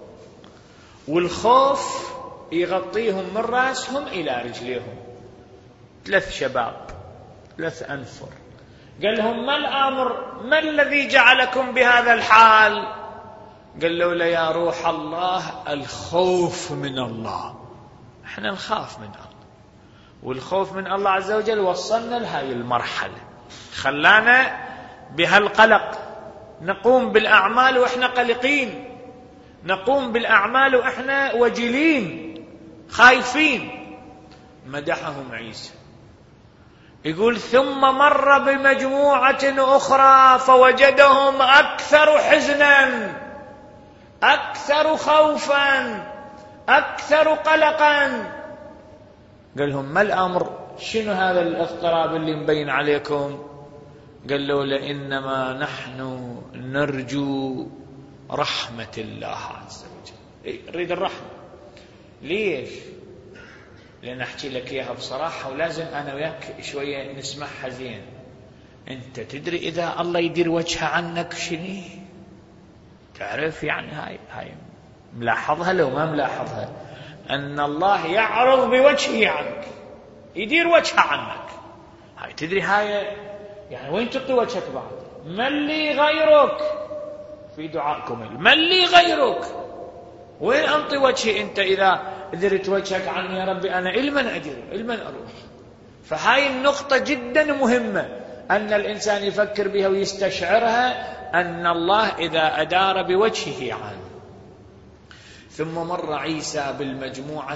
والخوف يغطيهم من رأسهم إلى رجليهم، ثلاث شباب ثلاث أنفر. قال لهم ما الأمر، ما الذي جعلكم بهذا الحال؟ قال له لا يا روح الله الخوف من الله، احنا نخاف من الله، والخوف من الله عز وجل وصلنا لهذه المرحلة، خلانا بهالقلق نقوم بالأعمال وإحنا قلقين، نقوم بالأعمال وإحنا وجلين خايفين. مدحهم عيسى، يقول ثم مر بمجموعة أخرى فوجدهم أكثر حزنا، أكثر خوفا، أكثر قلقا. قال لهم ما الأمر، شنو هذا الاضطراب اللي مبين عليكم؟ قال له لإنما نحن نرجو رحمة الله عز وجل، نريد الرحمة. ليش؟ لأن أحكي لك إياها بصراحة، ولازم أنا وياك شوية نسمعها زين. أنت تدري إذا الله يدير وجهه عنك شنو؟ تعرف يعني هاي هاي ملاحظها لو ما ملاحظها، أن الله يعرض بوجهه عنك، يدير وجهه عنك. هاي تدري هاي يعني وين تعطي وجهك بعد؟ من لي غيرك؟ في دعائكم من لي غيرك؟ وين أنطي وجهي أنت إذا درت وجهك عني يا ربي؟ أنا إلمن أدير إلمن أروح. فهاي النقطة جدا مهمة أن الإنسان يفكر بها ويستشعرها، أن الله إذا أدار بوجهه عنه. ثم مر عيسى بالمجموعة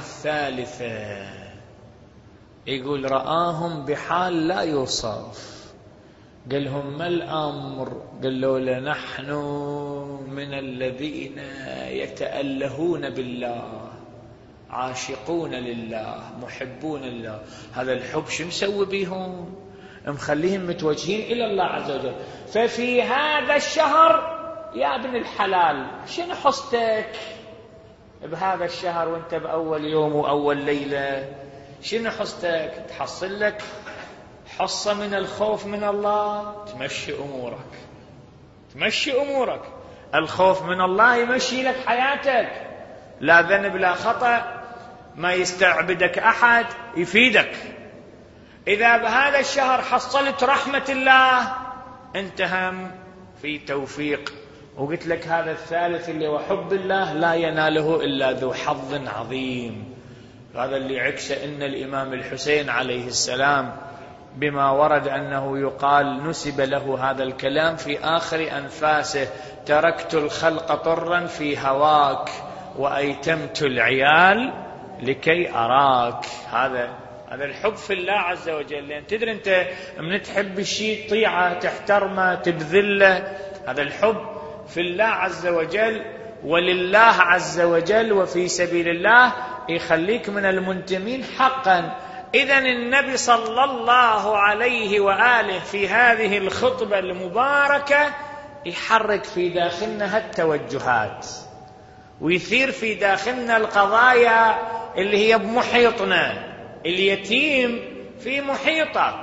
الثالثة، يقول رآهم بحال لا يوصف، قال لهم ما الأمر؟ قالوا له نحن من الذين يتألهون بالله، عاشقون لله، محبون لله. هذا الحب شو مسوي بيهم؟ مخليهم متوجهين إلى الله عز وجل. ففي هذا الشهر يا ابن الحلال شنو حصتك بهذا الشهر وانت بأول يوم وأول ليلة؟ شنو حصتك؟ تحصل لك حصة من الخوف من الله، تمشي أمورك، تمشي أمورك. الخوف من الله يمشي لك حياتك، لا ذنب لا خطأ، ما يستعبدك أحد، يفيدك. إذا بهذا الشهر حصلت رحمة الله أنت هم في توفيق. وقلت لك هذا الثالث اللي هو حب الله لا يناله إلا ذو حظ عظيم. هذا اللي عكس إن الإمام الحسين عليه السلام بما ورد أنه يقال نسب له هذا الكلام في آخر أنفاسه: تركت الخلق طرا في هواك وأيتمت العيال لكي أراك. هذا هذا الحب في الله عز وجل. لأن تدري أنت من تحب الشيء تطيعه، تحترمه، تبذله. هذا الحب في الله عز وجل ولله عز وجل وفي سبيل الله يخليك من المنتمين حقا. إذن النبي صلى الله عليه وآله في هذه الخطبة المباركة يحرك في داخلنا هالتوجهات، ويثير في داخلنا القضايا اللي هي بمحيطنا. اليتيم في محيطك،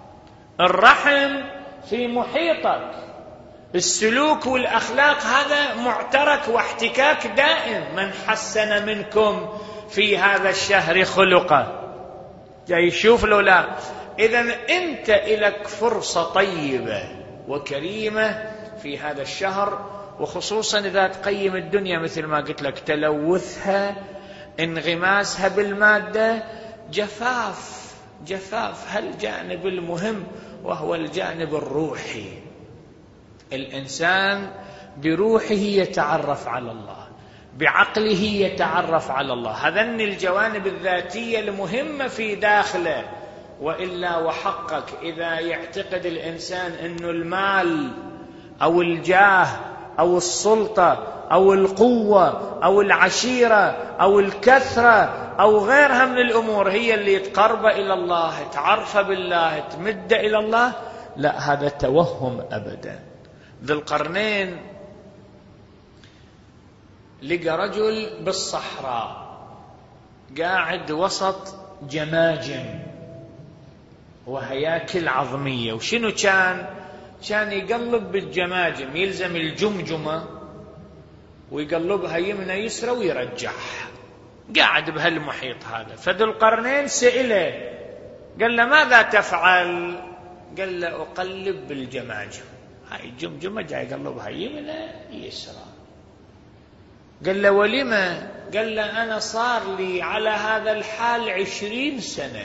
الرحم في محيطك، السلوك والأخلاق هذا معترك واحتكاك دائم. من حسن منكم في هذا الشهر خلقه جاي يشوف له لا. إذن أنت إلك فرصة طيبة وكريمة في هذا الشهر، وخصوصا إذا تقيم الدنيا مثل ما قلت لك، تلوثها، انغماسها بالمادة، جفاف جفاف هالجانب المهم وهو الجانب الروحي. الإنسان بروحه يتعرف على الله، بعقله يتعرف على الله. هذن الجوانب الذاتية المهمة في داخله. وإلا وحقك إذا يعتقد الإنسان أن المال أو الجاه أو السلطة أو القوة أو العشيرة أو الكثرة أو غيرها من الأمور هي اللي تقرب إلى الله، تعرف بالله، تمد إلى الله، لا، هذا توهم أبدا. ذو القرنين لقى رجل بالصحراء قاعد وسط جماجم وهياكل عظمية. وشنو كان؟ كان يقلب بالجماجم، يلزم الجمجمة ويقلبها يمنى يسرى ويرجعها، قاعد بهالمحيط هذا. فذو القرنين سئله قال له ماذا تفعل؟ قال له أقلب بالجماجم، هاي الجمجمة جاي يقلبها يمنى يسرى. قال له ولما؟ قال له أنا صار لي على هذا الحال عشرين سنة،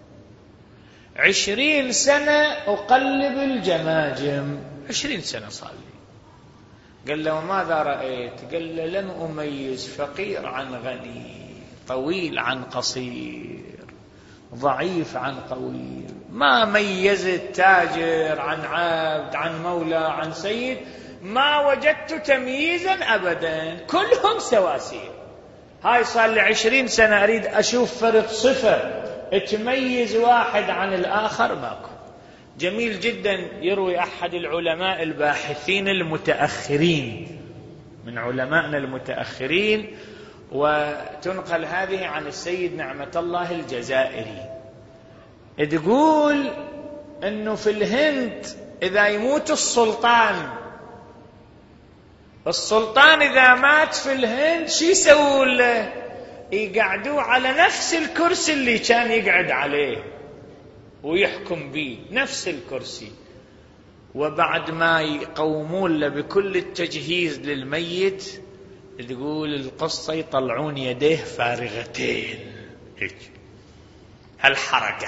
عشرين سنة أقلب الجماجم، عشرين سنة صار لي. قال له وماذا رأيت؟ قال له لم أميز فقير عن غني، طويل عن قصير، ضعيف عن قوي، ما ميزت تاجر عن عبد، عن مولى، عن سيد، ما وجدت تمييزا أبدا، كلهم سواسية. هاي صار لي عشرين سنة أريد أشوف فرق صفة تميز واحد عن الآخر، ماكو. جميل جدا يروي أحد العلماء الباحثين المتأخرين من علمائنا المتأخرين، وتنقل هذه عن السيد نعمة الله الجزائري، تقول أنه في الهند إذا يموت السلطان السلطان إذا مات في الهند شو يسوون له؟ يقعدوا على نفس الكرسي اللي كان يقعد عليه ويحكم به، نفس الكرسي. وبعد ما يقومون له بكل التجهيز للميت، تقول القصة يطلعون يديه فارغتين هيك، هالحركة.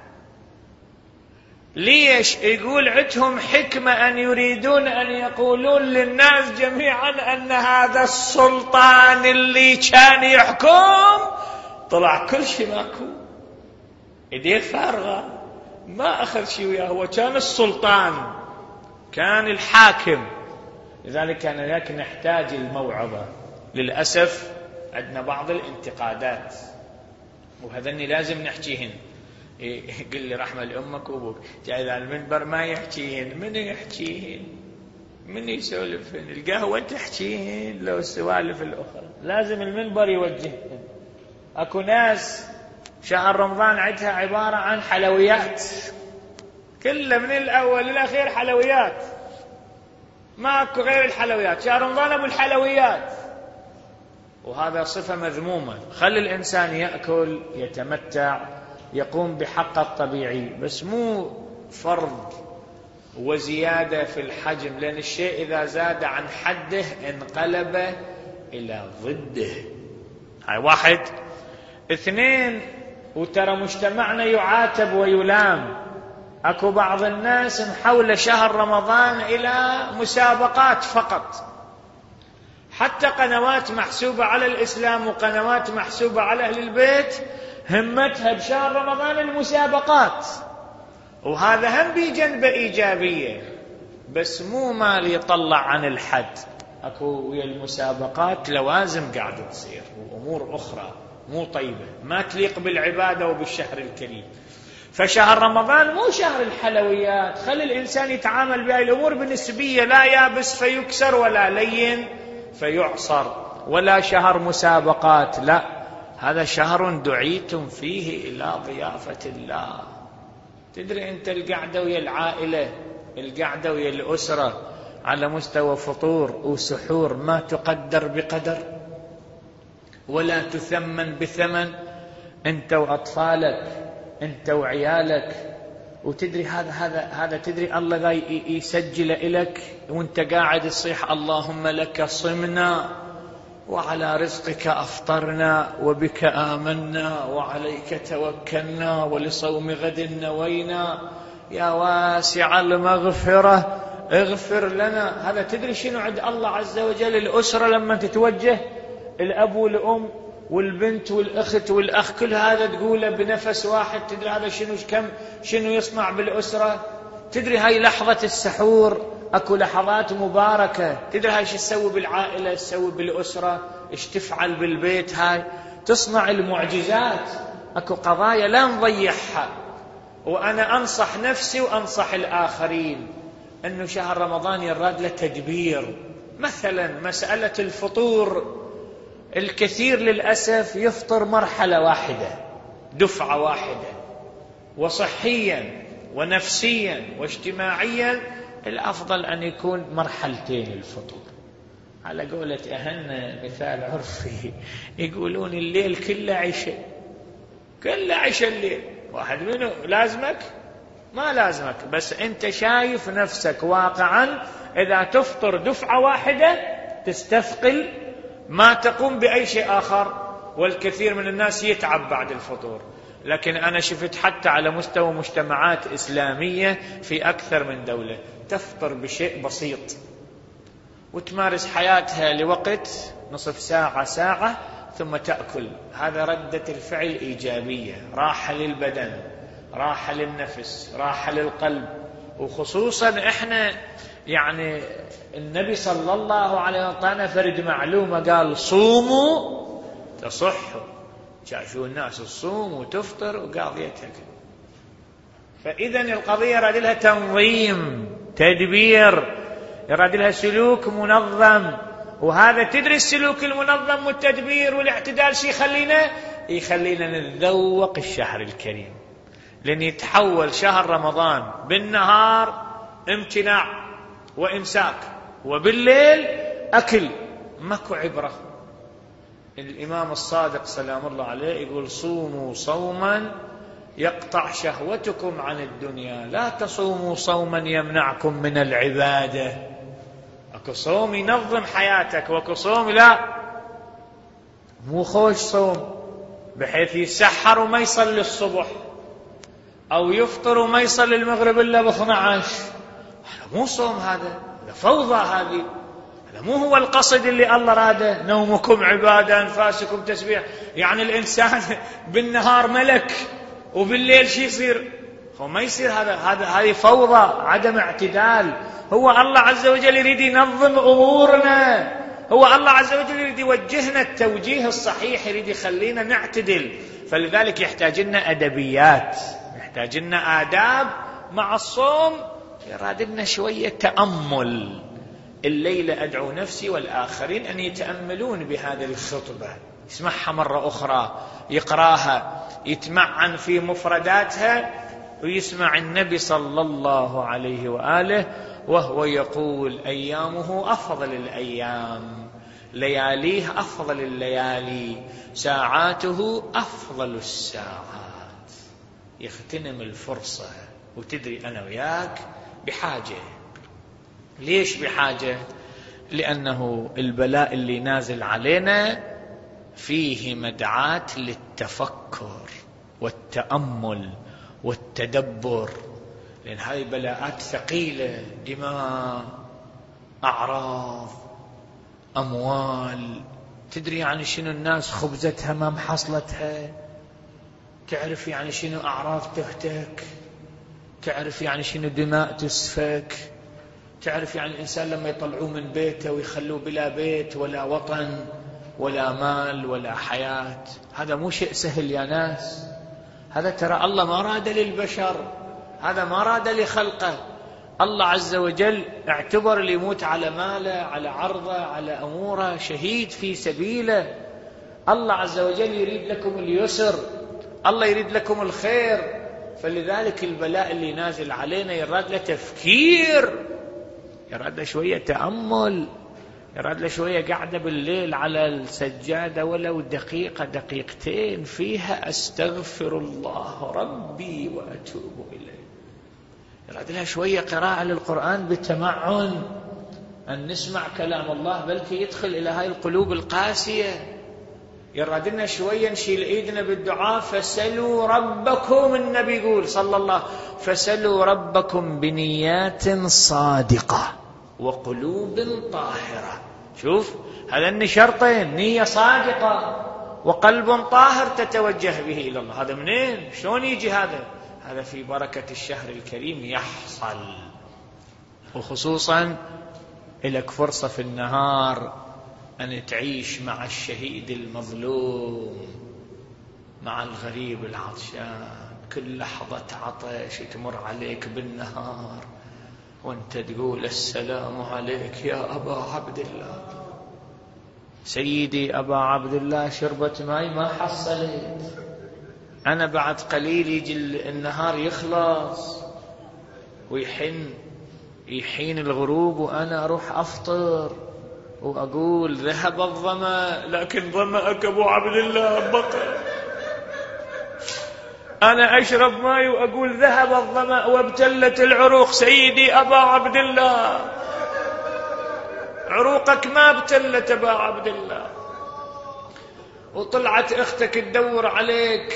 ليش؟ يقول عندهم حكمة أن يريدون أن يقولون للناس جميعا أن هذا السلطان اللي كان يحكم طلع كل شيء ماكو، يديه فارغة، ما أخذ شيء وياه، هو كان السلطان، كان الحاكم. لذلك كان لك نحتاج الموعظة. للأسف عندنا بعض الانتقادات وهذني لازم نحكيهن. يقول لي رحمة لأمك وأبوك، جاي على المنبر ما يحكيهن، من يحكيهن؟ من يسولفهن؟ القهوة تحكيهن لو السوالف الأخرى، لازم المنبر يوجههن. أكو ناس شهر رمضان عندها عبارة عن حلويات، كله من الأول للأخير حلويات، ماكو غير الحلويات، شهر رمضان أبو الحلويات. وهذا صفة مذمومة. خلي الإنسان يأكل، يتمتع، يقوم بحقه الطبيعي، بس مو فرض وزيادة في الحجم، لأن الشيء إذا زاد عن حده انقلب إلى ضده. هاي واحد. اثنين، وترى مجتمعنا يعاتب ويلام. أكو بعض الناس محول شهر رمضان إلى مسابقات فقط، حتى قنوات محسوبة على الإسلام وقنوات محسوبة على أهل البيت همتها بشهر رمضان المسابقات، وهذا هم بجنبه إيجابية، بس مو مال يطلع عن الحد. أكو ويا المسابقات لوازم قاعدة تصير وأمور أخرى مو طيبة، ما تليق بالعبادة وبالشهر الكريم. فشهر رمضان مو شهر الحلويات، خلي الإنسان يتعامل بهذه الأمور بنسبية، لا يابس فيكسر ولا لين فيعصر، ولا شهر مسابقات، لا، هذا شهر دعيتم فيه إلى ضيافة الله. تدري أنت القعدة ويا العائلة، القعدة ويا الأسرة على مستوى فطور وسحور ما تقدر بقدر ولا تثمن بثمن، أنت وأطفالك، أنت وعيالك. وتدري هذا هذا هذا تدري الله لا يسجل لك وأنت قاعد تصيح اللهم لك صمنا وعلى رزقك أفطرنا وبك آمنا وعليك توكلنا ولصوم غد نوينا يا واسع المغفرة اغفر لنا. هذا تدري شنو عند الله عز وجل؟ الأسرة لما تتوجه، الأب والأم والبنت والأخت والأخ، كل هذا تقوله بنفس واحد. تدري هذا شنو كم شنو يصنع بالأسرة؟ تدري هاي لحظة السحور، أكو لحظات مباركة. تدري هاي شو تسوي بالعائلة، تسوي بالأسرة، إيش تفعل بالبيت، هاي تصنع المعجزات. أكو قضايا لا نضيعها. وأنا أنصح نفسي وأنصح الآخرين أنه شهر رمضان يراد له تدبير. مثلا مسألة الفطور، الكثير للأسف يفطر مرحلة واحدة، دفعة واحدة، وصحيا ونفسيا واجتماعيا الأفضل أن يكون مرحلتين الفطور. على قولة أهلنا مثال عرفي، يقولون الليل كله عشاء، كله عشاء الليل. واحد منه لازمك؟ ما لازمك، بس أنت شايف نفسك واقعا إذا تفطر دفعة واحدة تستثقل، ما تقوم بأي شيء آخر. والكثير من الناس يتعب بعد الفطور. لكن أنا شفت حتى على مستوى مجتمعات إسلامية في أكثر من دولة تفطر بشيء بسيط وتمارس حياتها لوقت نصف ساعة ساعة ثم تأكل. هذا ردة الفعل إيجابية، راحة للبدن، راحة للنفس، راحة للقلب. وخصوصا إحنا يعني النبي صلى الله عليه وسلم فرد معلومة، قال صوموا تصحوا. شافوا الناس الصوم وتفطر وقاضيتها كده. فإذا القضية يراد لها تنظيم، تدبير، يراد لها سلوك منظم. وهذا تدري السلوك المنظم والتدبير والاعتدال شي يخلينا يخلينا نتذوق الشهر الكريم. لأن يتحول شهر رمضان بالنهار امتناع وإمساك، وبالليل أكل، ماكو عبرة. الإمام الصادق سلام الله عليه يقول صوموا صوما يقطع شهوتكم عن الدنيا، لا تصوموا صوما يمنعكم من العبادة. أكو صوم ينظم حياتك، وأكو صوم لا، مو خوش صوم بحيث يسحر وما يصلي الصبح، أو يفطر وما يصلي المغرب إلا باثنى عشر. هذا مو صوم، هذا فوضى. هذه هذا مو هو القصد اللي الله راده. نومكم عبادة، أنفاسكم تسبيح. يعني الإنسان بالنهار ملك وبالليل شي يصير هو ما يصير هذا هذا هذه فوضى، عدم اعتدال. هو الله عز وجل يريد ينظم أمورنا، هو الله عز وجل يريد يوجهنا التوجيه الصحيح، يريد يخلينا نعتدل. فلذلك يحتاج لنا أدبيات، يحتاج لنا آداب مع الصوم، يراد لنا شوية تأمل. الليلة أدعو نفسي والآخرين أن يتأملون بهذه الخطبة، يسمعها مرة أخرى، يقراها، يتمعن في مفرداتها، ويسمع النبي صلى الله عليه وآله وهو يقول: أيامه أفضل الأيام، لياليه أفضل الليالي، ساعاته أفضل الساعات. يغتنم الفرصة. وتدري أنا وياك بحاجة. ليش بحاجة؟ لأنه البلاء اللي نازل علينا فيه مدعاة للتفكر والتأمل والتدبر، لأن هذه بلاءات ثقيلة، دماء، أعراض، أموال. تدري يعني شنو الناس خبزتها ما محصلتها؟ تعرف يعني شنو أعراض تهتك؟ تعرف يعني شنو دماء تسفك؟ تعرف يعني الإنسان لما يطلعوه من بيته ويخلوه بلا بيت ولا وطن ولا مال ولا حياة؟ هذا مو شيء سهل يا ناس. هذا ترى الله ما راد للبشر، هذا ما راد لخلقه. الله عز وجل اعتبر اللي يموت على ماله، على عرضه، على أموره، شهيد في سبيله. الله عز وجل يريد لكم اليسر، الله يريد لكم الخير. فلذلك البلاء اللي نازل علينا يراد له تفكير، يراد له شوية تأمل، يراد له شوية قاعدة بالليل على السجادة ولو دقيقة دقيقتين فيها أستغفر الله ربي وأتوب إليه. يراد لها شوية قراءة للقرآن بتمعن، أن نسمع كلام الله بلكي يدخل إلى هاي القلوب القاسية. يراد لنا شوية نشيل إيدنا بالدعاء. فسلوا ربكم، النبي يقول صلى الله، فسلوا ربكم بنيات صادقة وقلوب طاهرة. شوف هذا شرطين: نية صادقة وقلب طاهر تتوجه به إلى الله. هذا منين؟ شلون يجي هذا؟ هذا في بركة الشهر الكريم يحصل. وخصوصا لك فرصة في النهار أن تعيش مع الشهيد المظلوم، مع الغريب العطشان. كل لحظة عطش تمر عليك بالنهار وانت تقول: السلام عليك يا أبا عبد الله، سيدي أبا عبد الله، شربت ماي ما حصلت، أنا بعد قليل يجي النهار يخلص ويحن يحين الغروب وأنا أروح أفطر، وأقول: ذهب الظمأ، لكن ظمأك أبو عبد الله بقى. أنا أشرب ماي وأقول: ذهب الظمأ وابتلت العروق، سيدي أبا عبد الله، عروقك ما ابتلت أبا عبد الله. وطلعت أختك تدور عليك،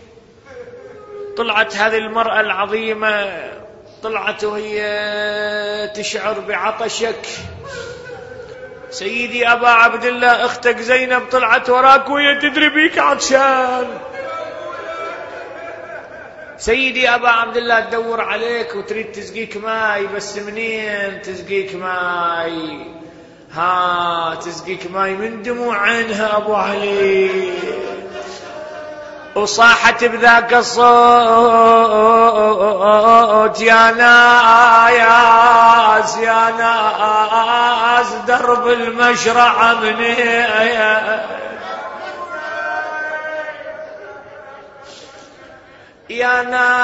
طلعت هذه المرأة العظيمة، طلعت وهي تشعر بعطشك، سيدي أبا عبد الله، أختك زينب طلعت وراك وهي تدري بيك عطشان، سيدي أبا عبد الله تدور عليك وتريد تسقيك ماي، بس منين تسقيك ماي؟ ها تسقيك ماي من دموع عينها أبو علي. وصاحت بذاك الصوت: يا ناس يا ناس درب المشرع مني، يا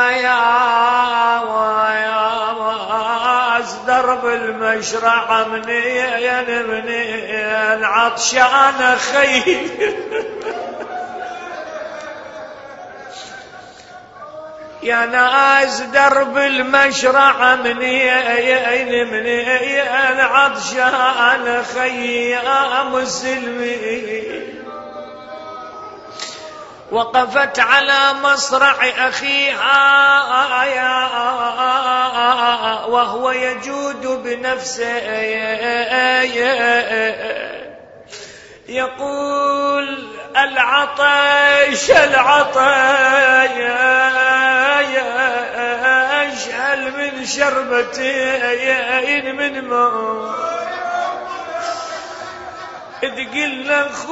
ناس درب المشرع مني، يا نبني العطشان خير. يا ناس درب المشرع مني، يا مني العطشان خيام السلمي. وقفت على مصرع أخيها وهو يجود بنفسه يقول: العطش العطش أشهل من شربتين من ماء. تقل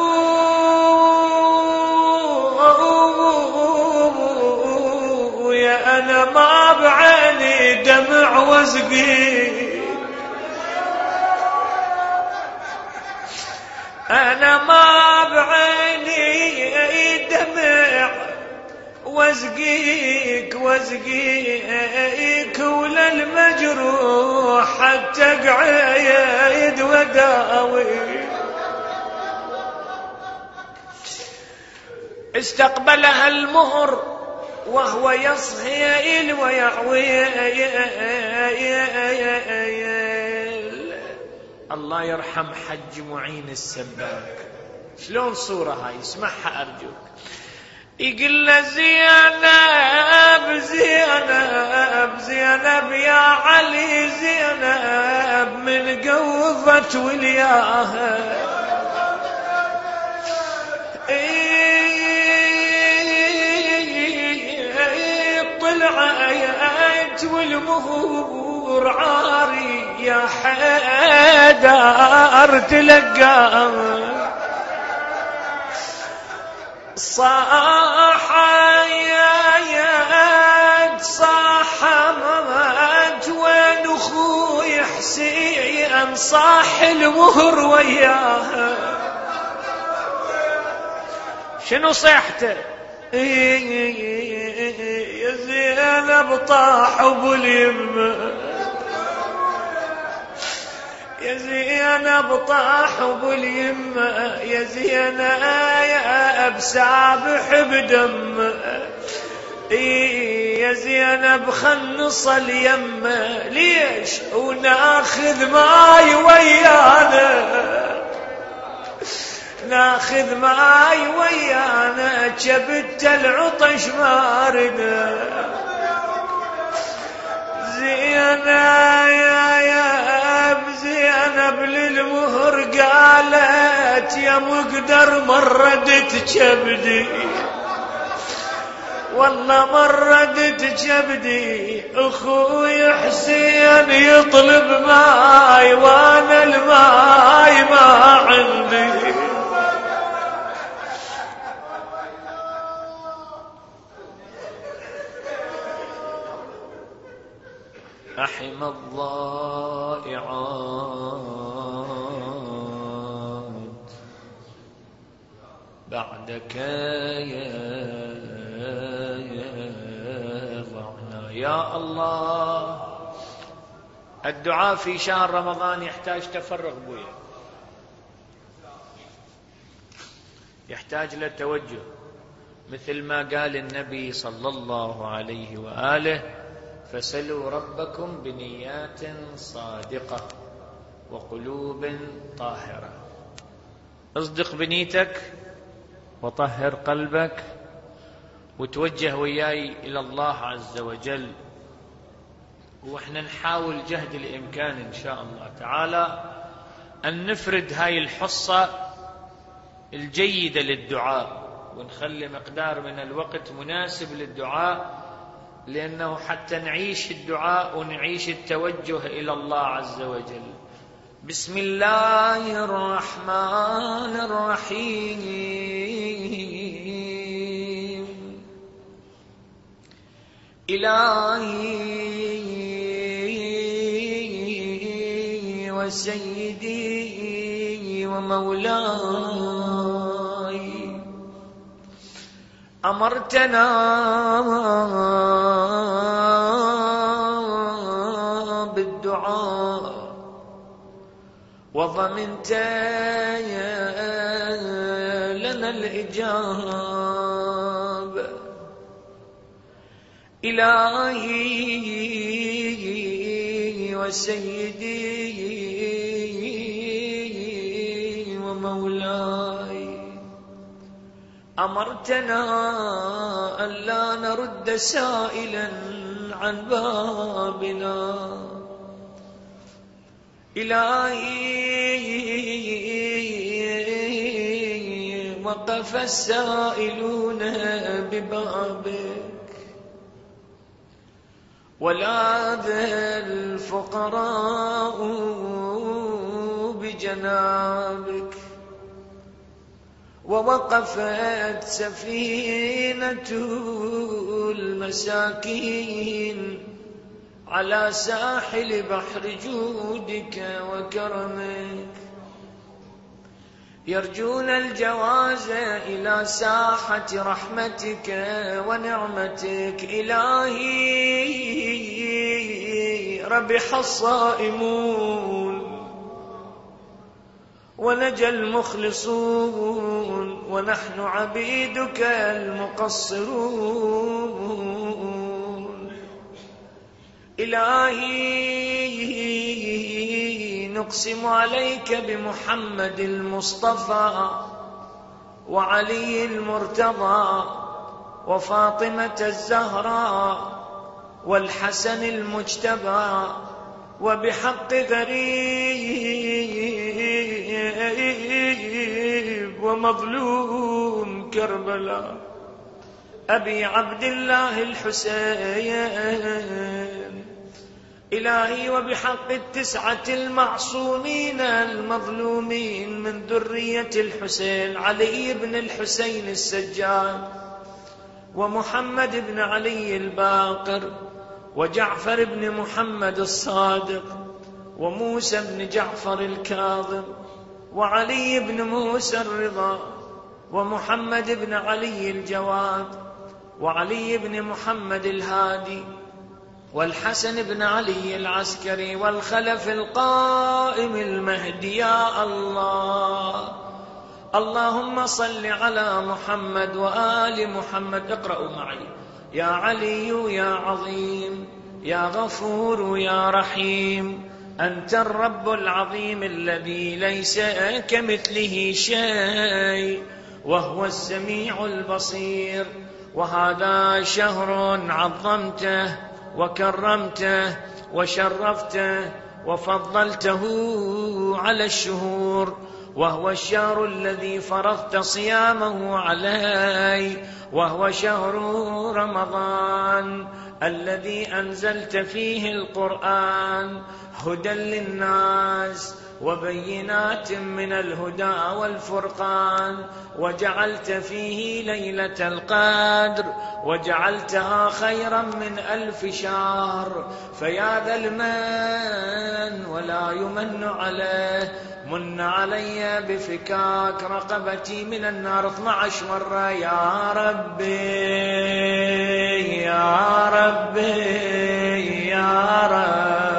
أخويا أنا ما بعيني دمع وزقيك، أنا ما بعيني دمع وزقيك وزقيك ولا المجروح حتى قعيد وداوي. استقبلها المهر وهو يصهيل ويعوي. الله يرحم حج معين السباك، شلون صورة هاي اسمعها أرجوك. يقول له زينب زينب زينب يا علي زينب من قوفت ولياها طلعت والمهور عاري يا حيدر تلقى صاح يا يا صاحمت وين اخوي حسين صاح المهر وياها. شنو صيحته؟ يا زينب طاح ابو اليمه، يا زينب طاح ابو اليمه، يا زينب سابح بدمه. يا زينب خلص اليمه ليش وناخذ ماي ويانا، ناخذ ماي ويانا جبت العطش مارنا. زينب يا يا زينب للمهر قالت يا مقدر مردت كبدي، والله مردت كبدي اخوي حسين يطلب ماي وانا الماي ما عندي. رحم الضائعات بعدك يا ضعنا. يا الله الدعاء في شهر رمضان يحتاج تفرغ بويا، يحتاج للتوجه مثل ما قال النبي صلى الله عليه وآله فسلوا ربكم بنيات صادقة وقلوب طاهرة. اصدق بنيتك وطهر قلبك وتوجه وياي إلى الله عز وجل، وإحنا نحاول جهد الإمكان إن شاء الله تعالى أن نفرد هاي الحصة الجيدة للدعاء ونخلي مقدار من الوقت مناسب للدعاء، لأنه حتى نعيش الدعاء ونعيش التوجه إلى الله عز وجل. بسم الله الرحمن الرحيم. إلهي وسيدي ومولاي أمرتنا بالدعاء وضمنت لنا الإجابة. إلهي وسيدي ومولاي أمرتنا أن لا نرد سائلا عن بابنا. إلهي وقف السائلون ببابك ولاذ الفقراء بجنابك، ووقفت سفينة المساكين على ساحل بحر جودك وكرمك، يرجون الجواز إلى ساحة رحمتك ونعمتك. إلهي ربح الصائمون ونجى المخلصون، ونحن عبيدك المقصرون. إلهي نقسم عليك بمحمد المصطفى وعلي المرتضى وفاطمة الزهراء والحسن المجتبى، وبحق غريب ومظلوم كربلاء أبي عبد الله الحسين. إلهي وبحق التسعة المعصومين المظلومين من ذرية الحسين، علي بن الحسين السجاد، ومحمد بن علي الباقر، وجعفر بن محمد الصادق، وموسى بن جعفر الكاظم، وعلي بن موسى الرضا، ومحمد بن علي الجواد، وعلي بن محمد الهادي، والحسن بن علي العسكري، والخلف القائم المهدي. يا الله، اللهم صل على محمد وآل محمد. اقرأوا معي: يا علي يا عظيم يا غفور يا رحيم، أنت الرب العظيم الذي ليس كمثله شيء وهو السميع البصير. وهذا شهر عظمته وكرمته وشرفته وفضلته على الشهور، وهو الشهر الذي فرضت صيامه عليه، وهو شهر رمضان الذي أنزلت فيه القرآن هدى للناس وبينات من الهدى والفرقان، وجعلت فيه ليلة القدر وجعلتها خيرا من ألف شهر. فيا ذا المن ولا يمن عليه، من علي بفكاك رقبتي من النار اثنى عشر مرة. يا ربي يا ربي يا رب.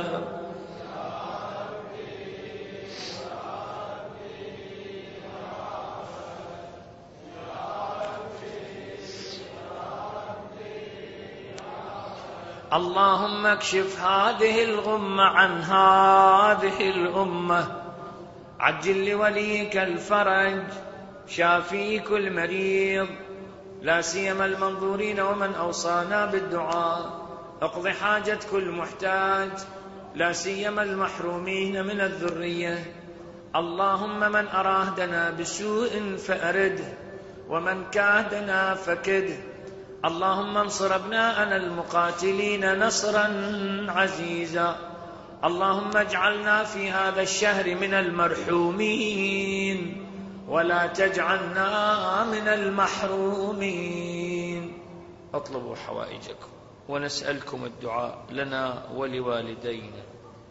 اللهم اكشف هذه الغمة عن هذه الأمة، عجل لوليك الفرج، شافي كل مريض، لا سيما المنظورين ومن أوصانا بالدعاء، اقض حاجة كل محتاج، لا سيما المحرومين من الذرية. اللهم من أرادنا بسوء فأرده، ومن كادنا فكده. اللهم انصر أبناءنا المقاتلين نصرا عزيزا. اللهم اجعلنا في هذا الشهر من المرحومين، ولا تجعلنا من المحرومين. اطلبوا حوائجكم ونسألكم الدعاء لنا ولوالدينا.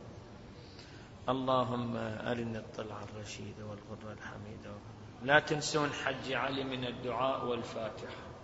اللهم أرنا الطلع الرشيد والغر الحميد. لا تنسون حج علي من الدعاء والفاتحة.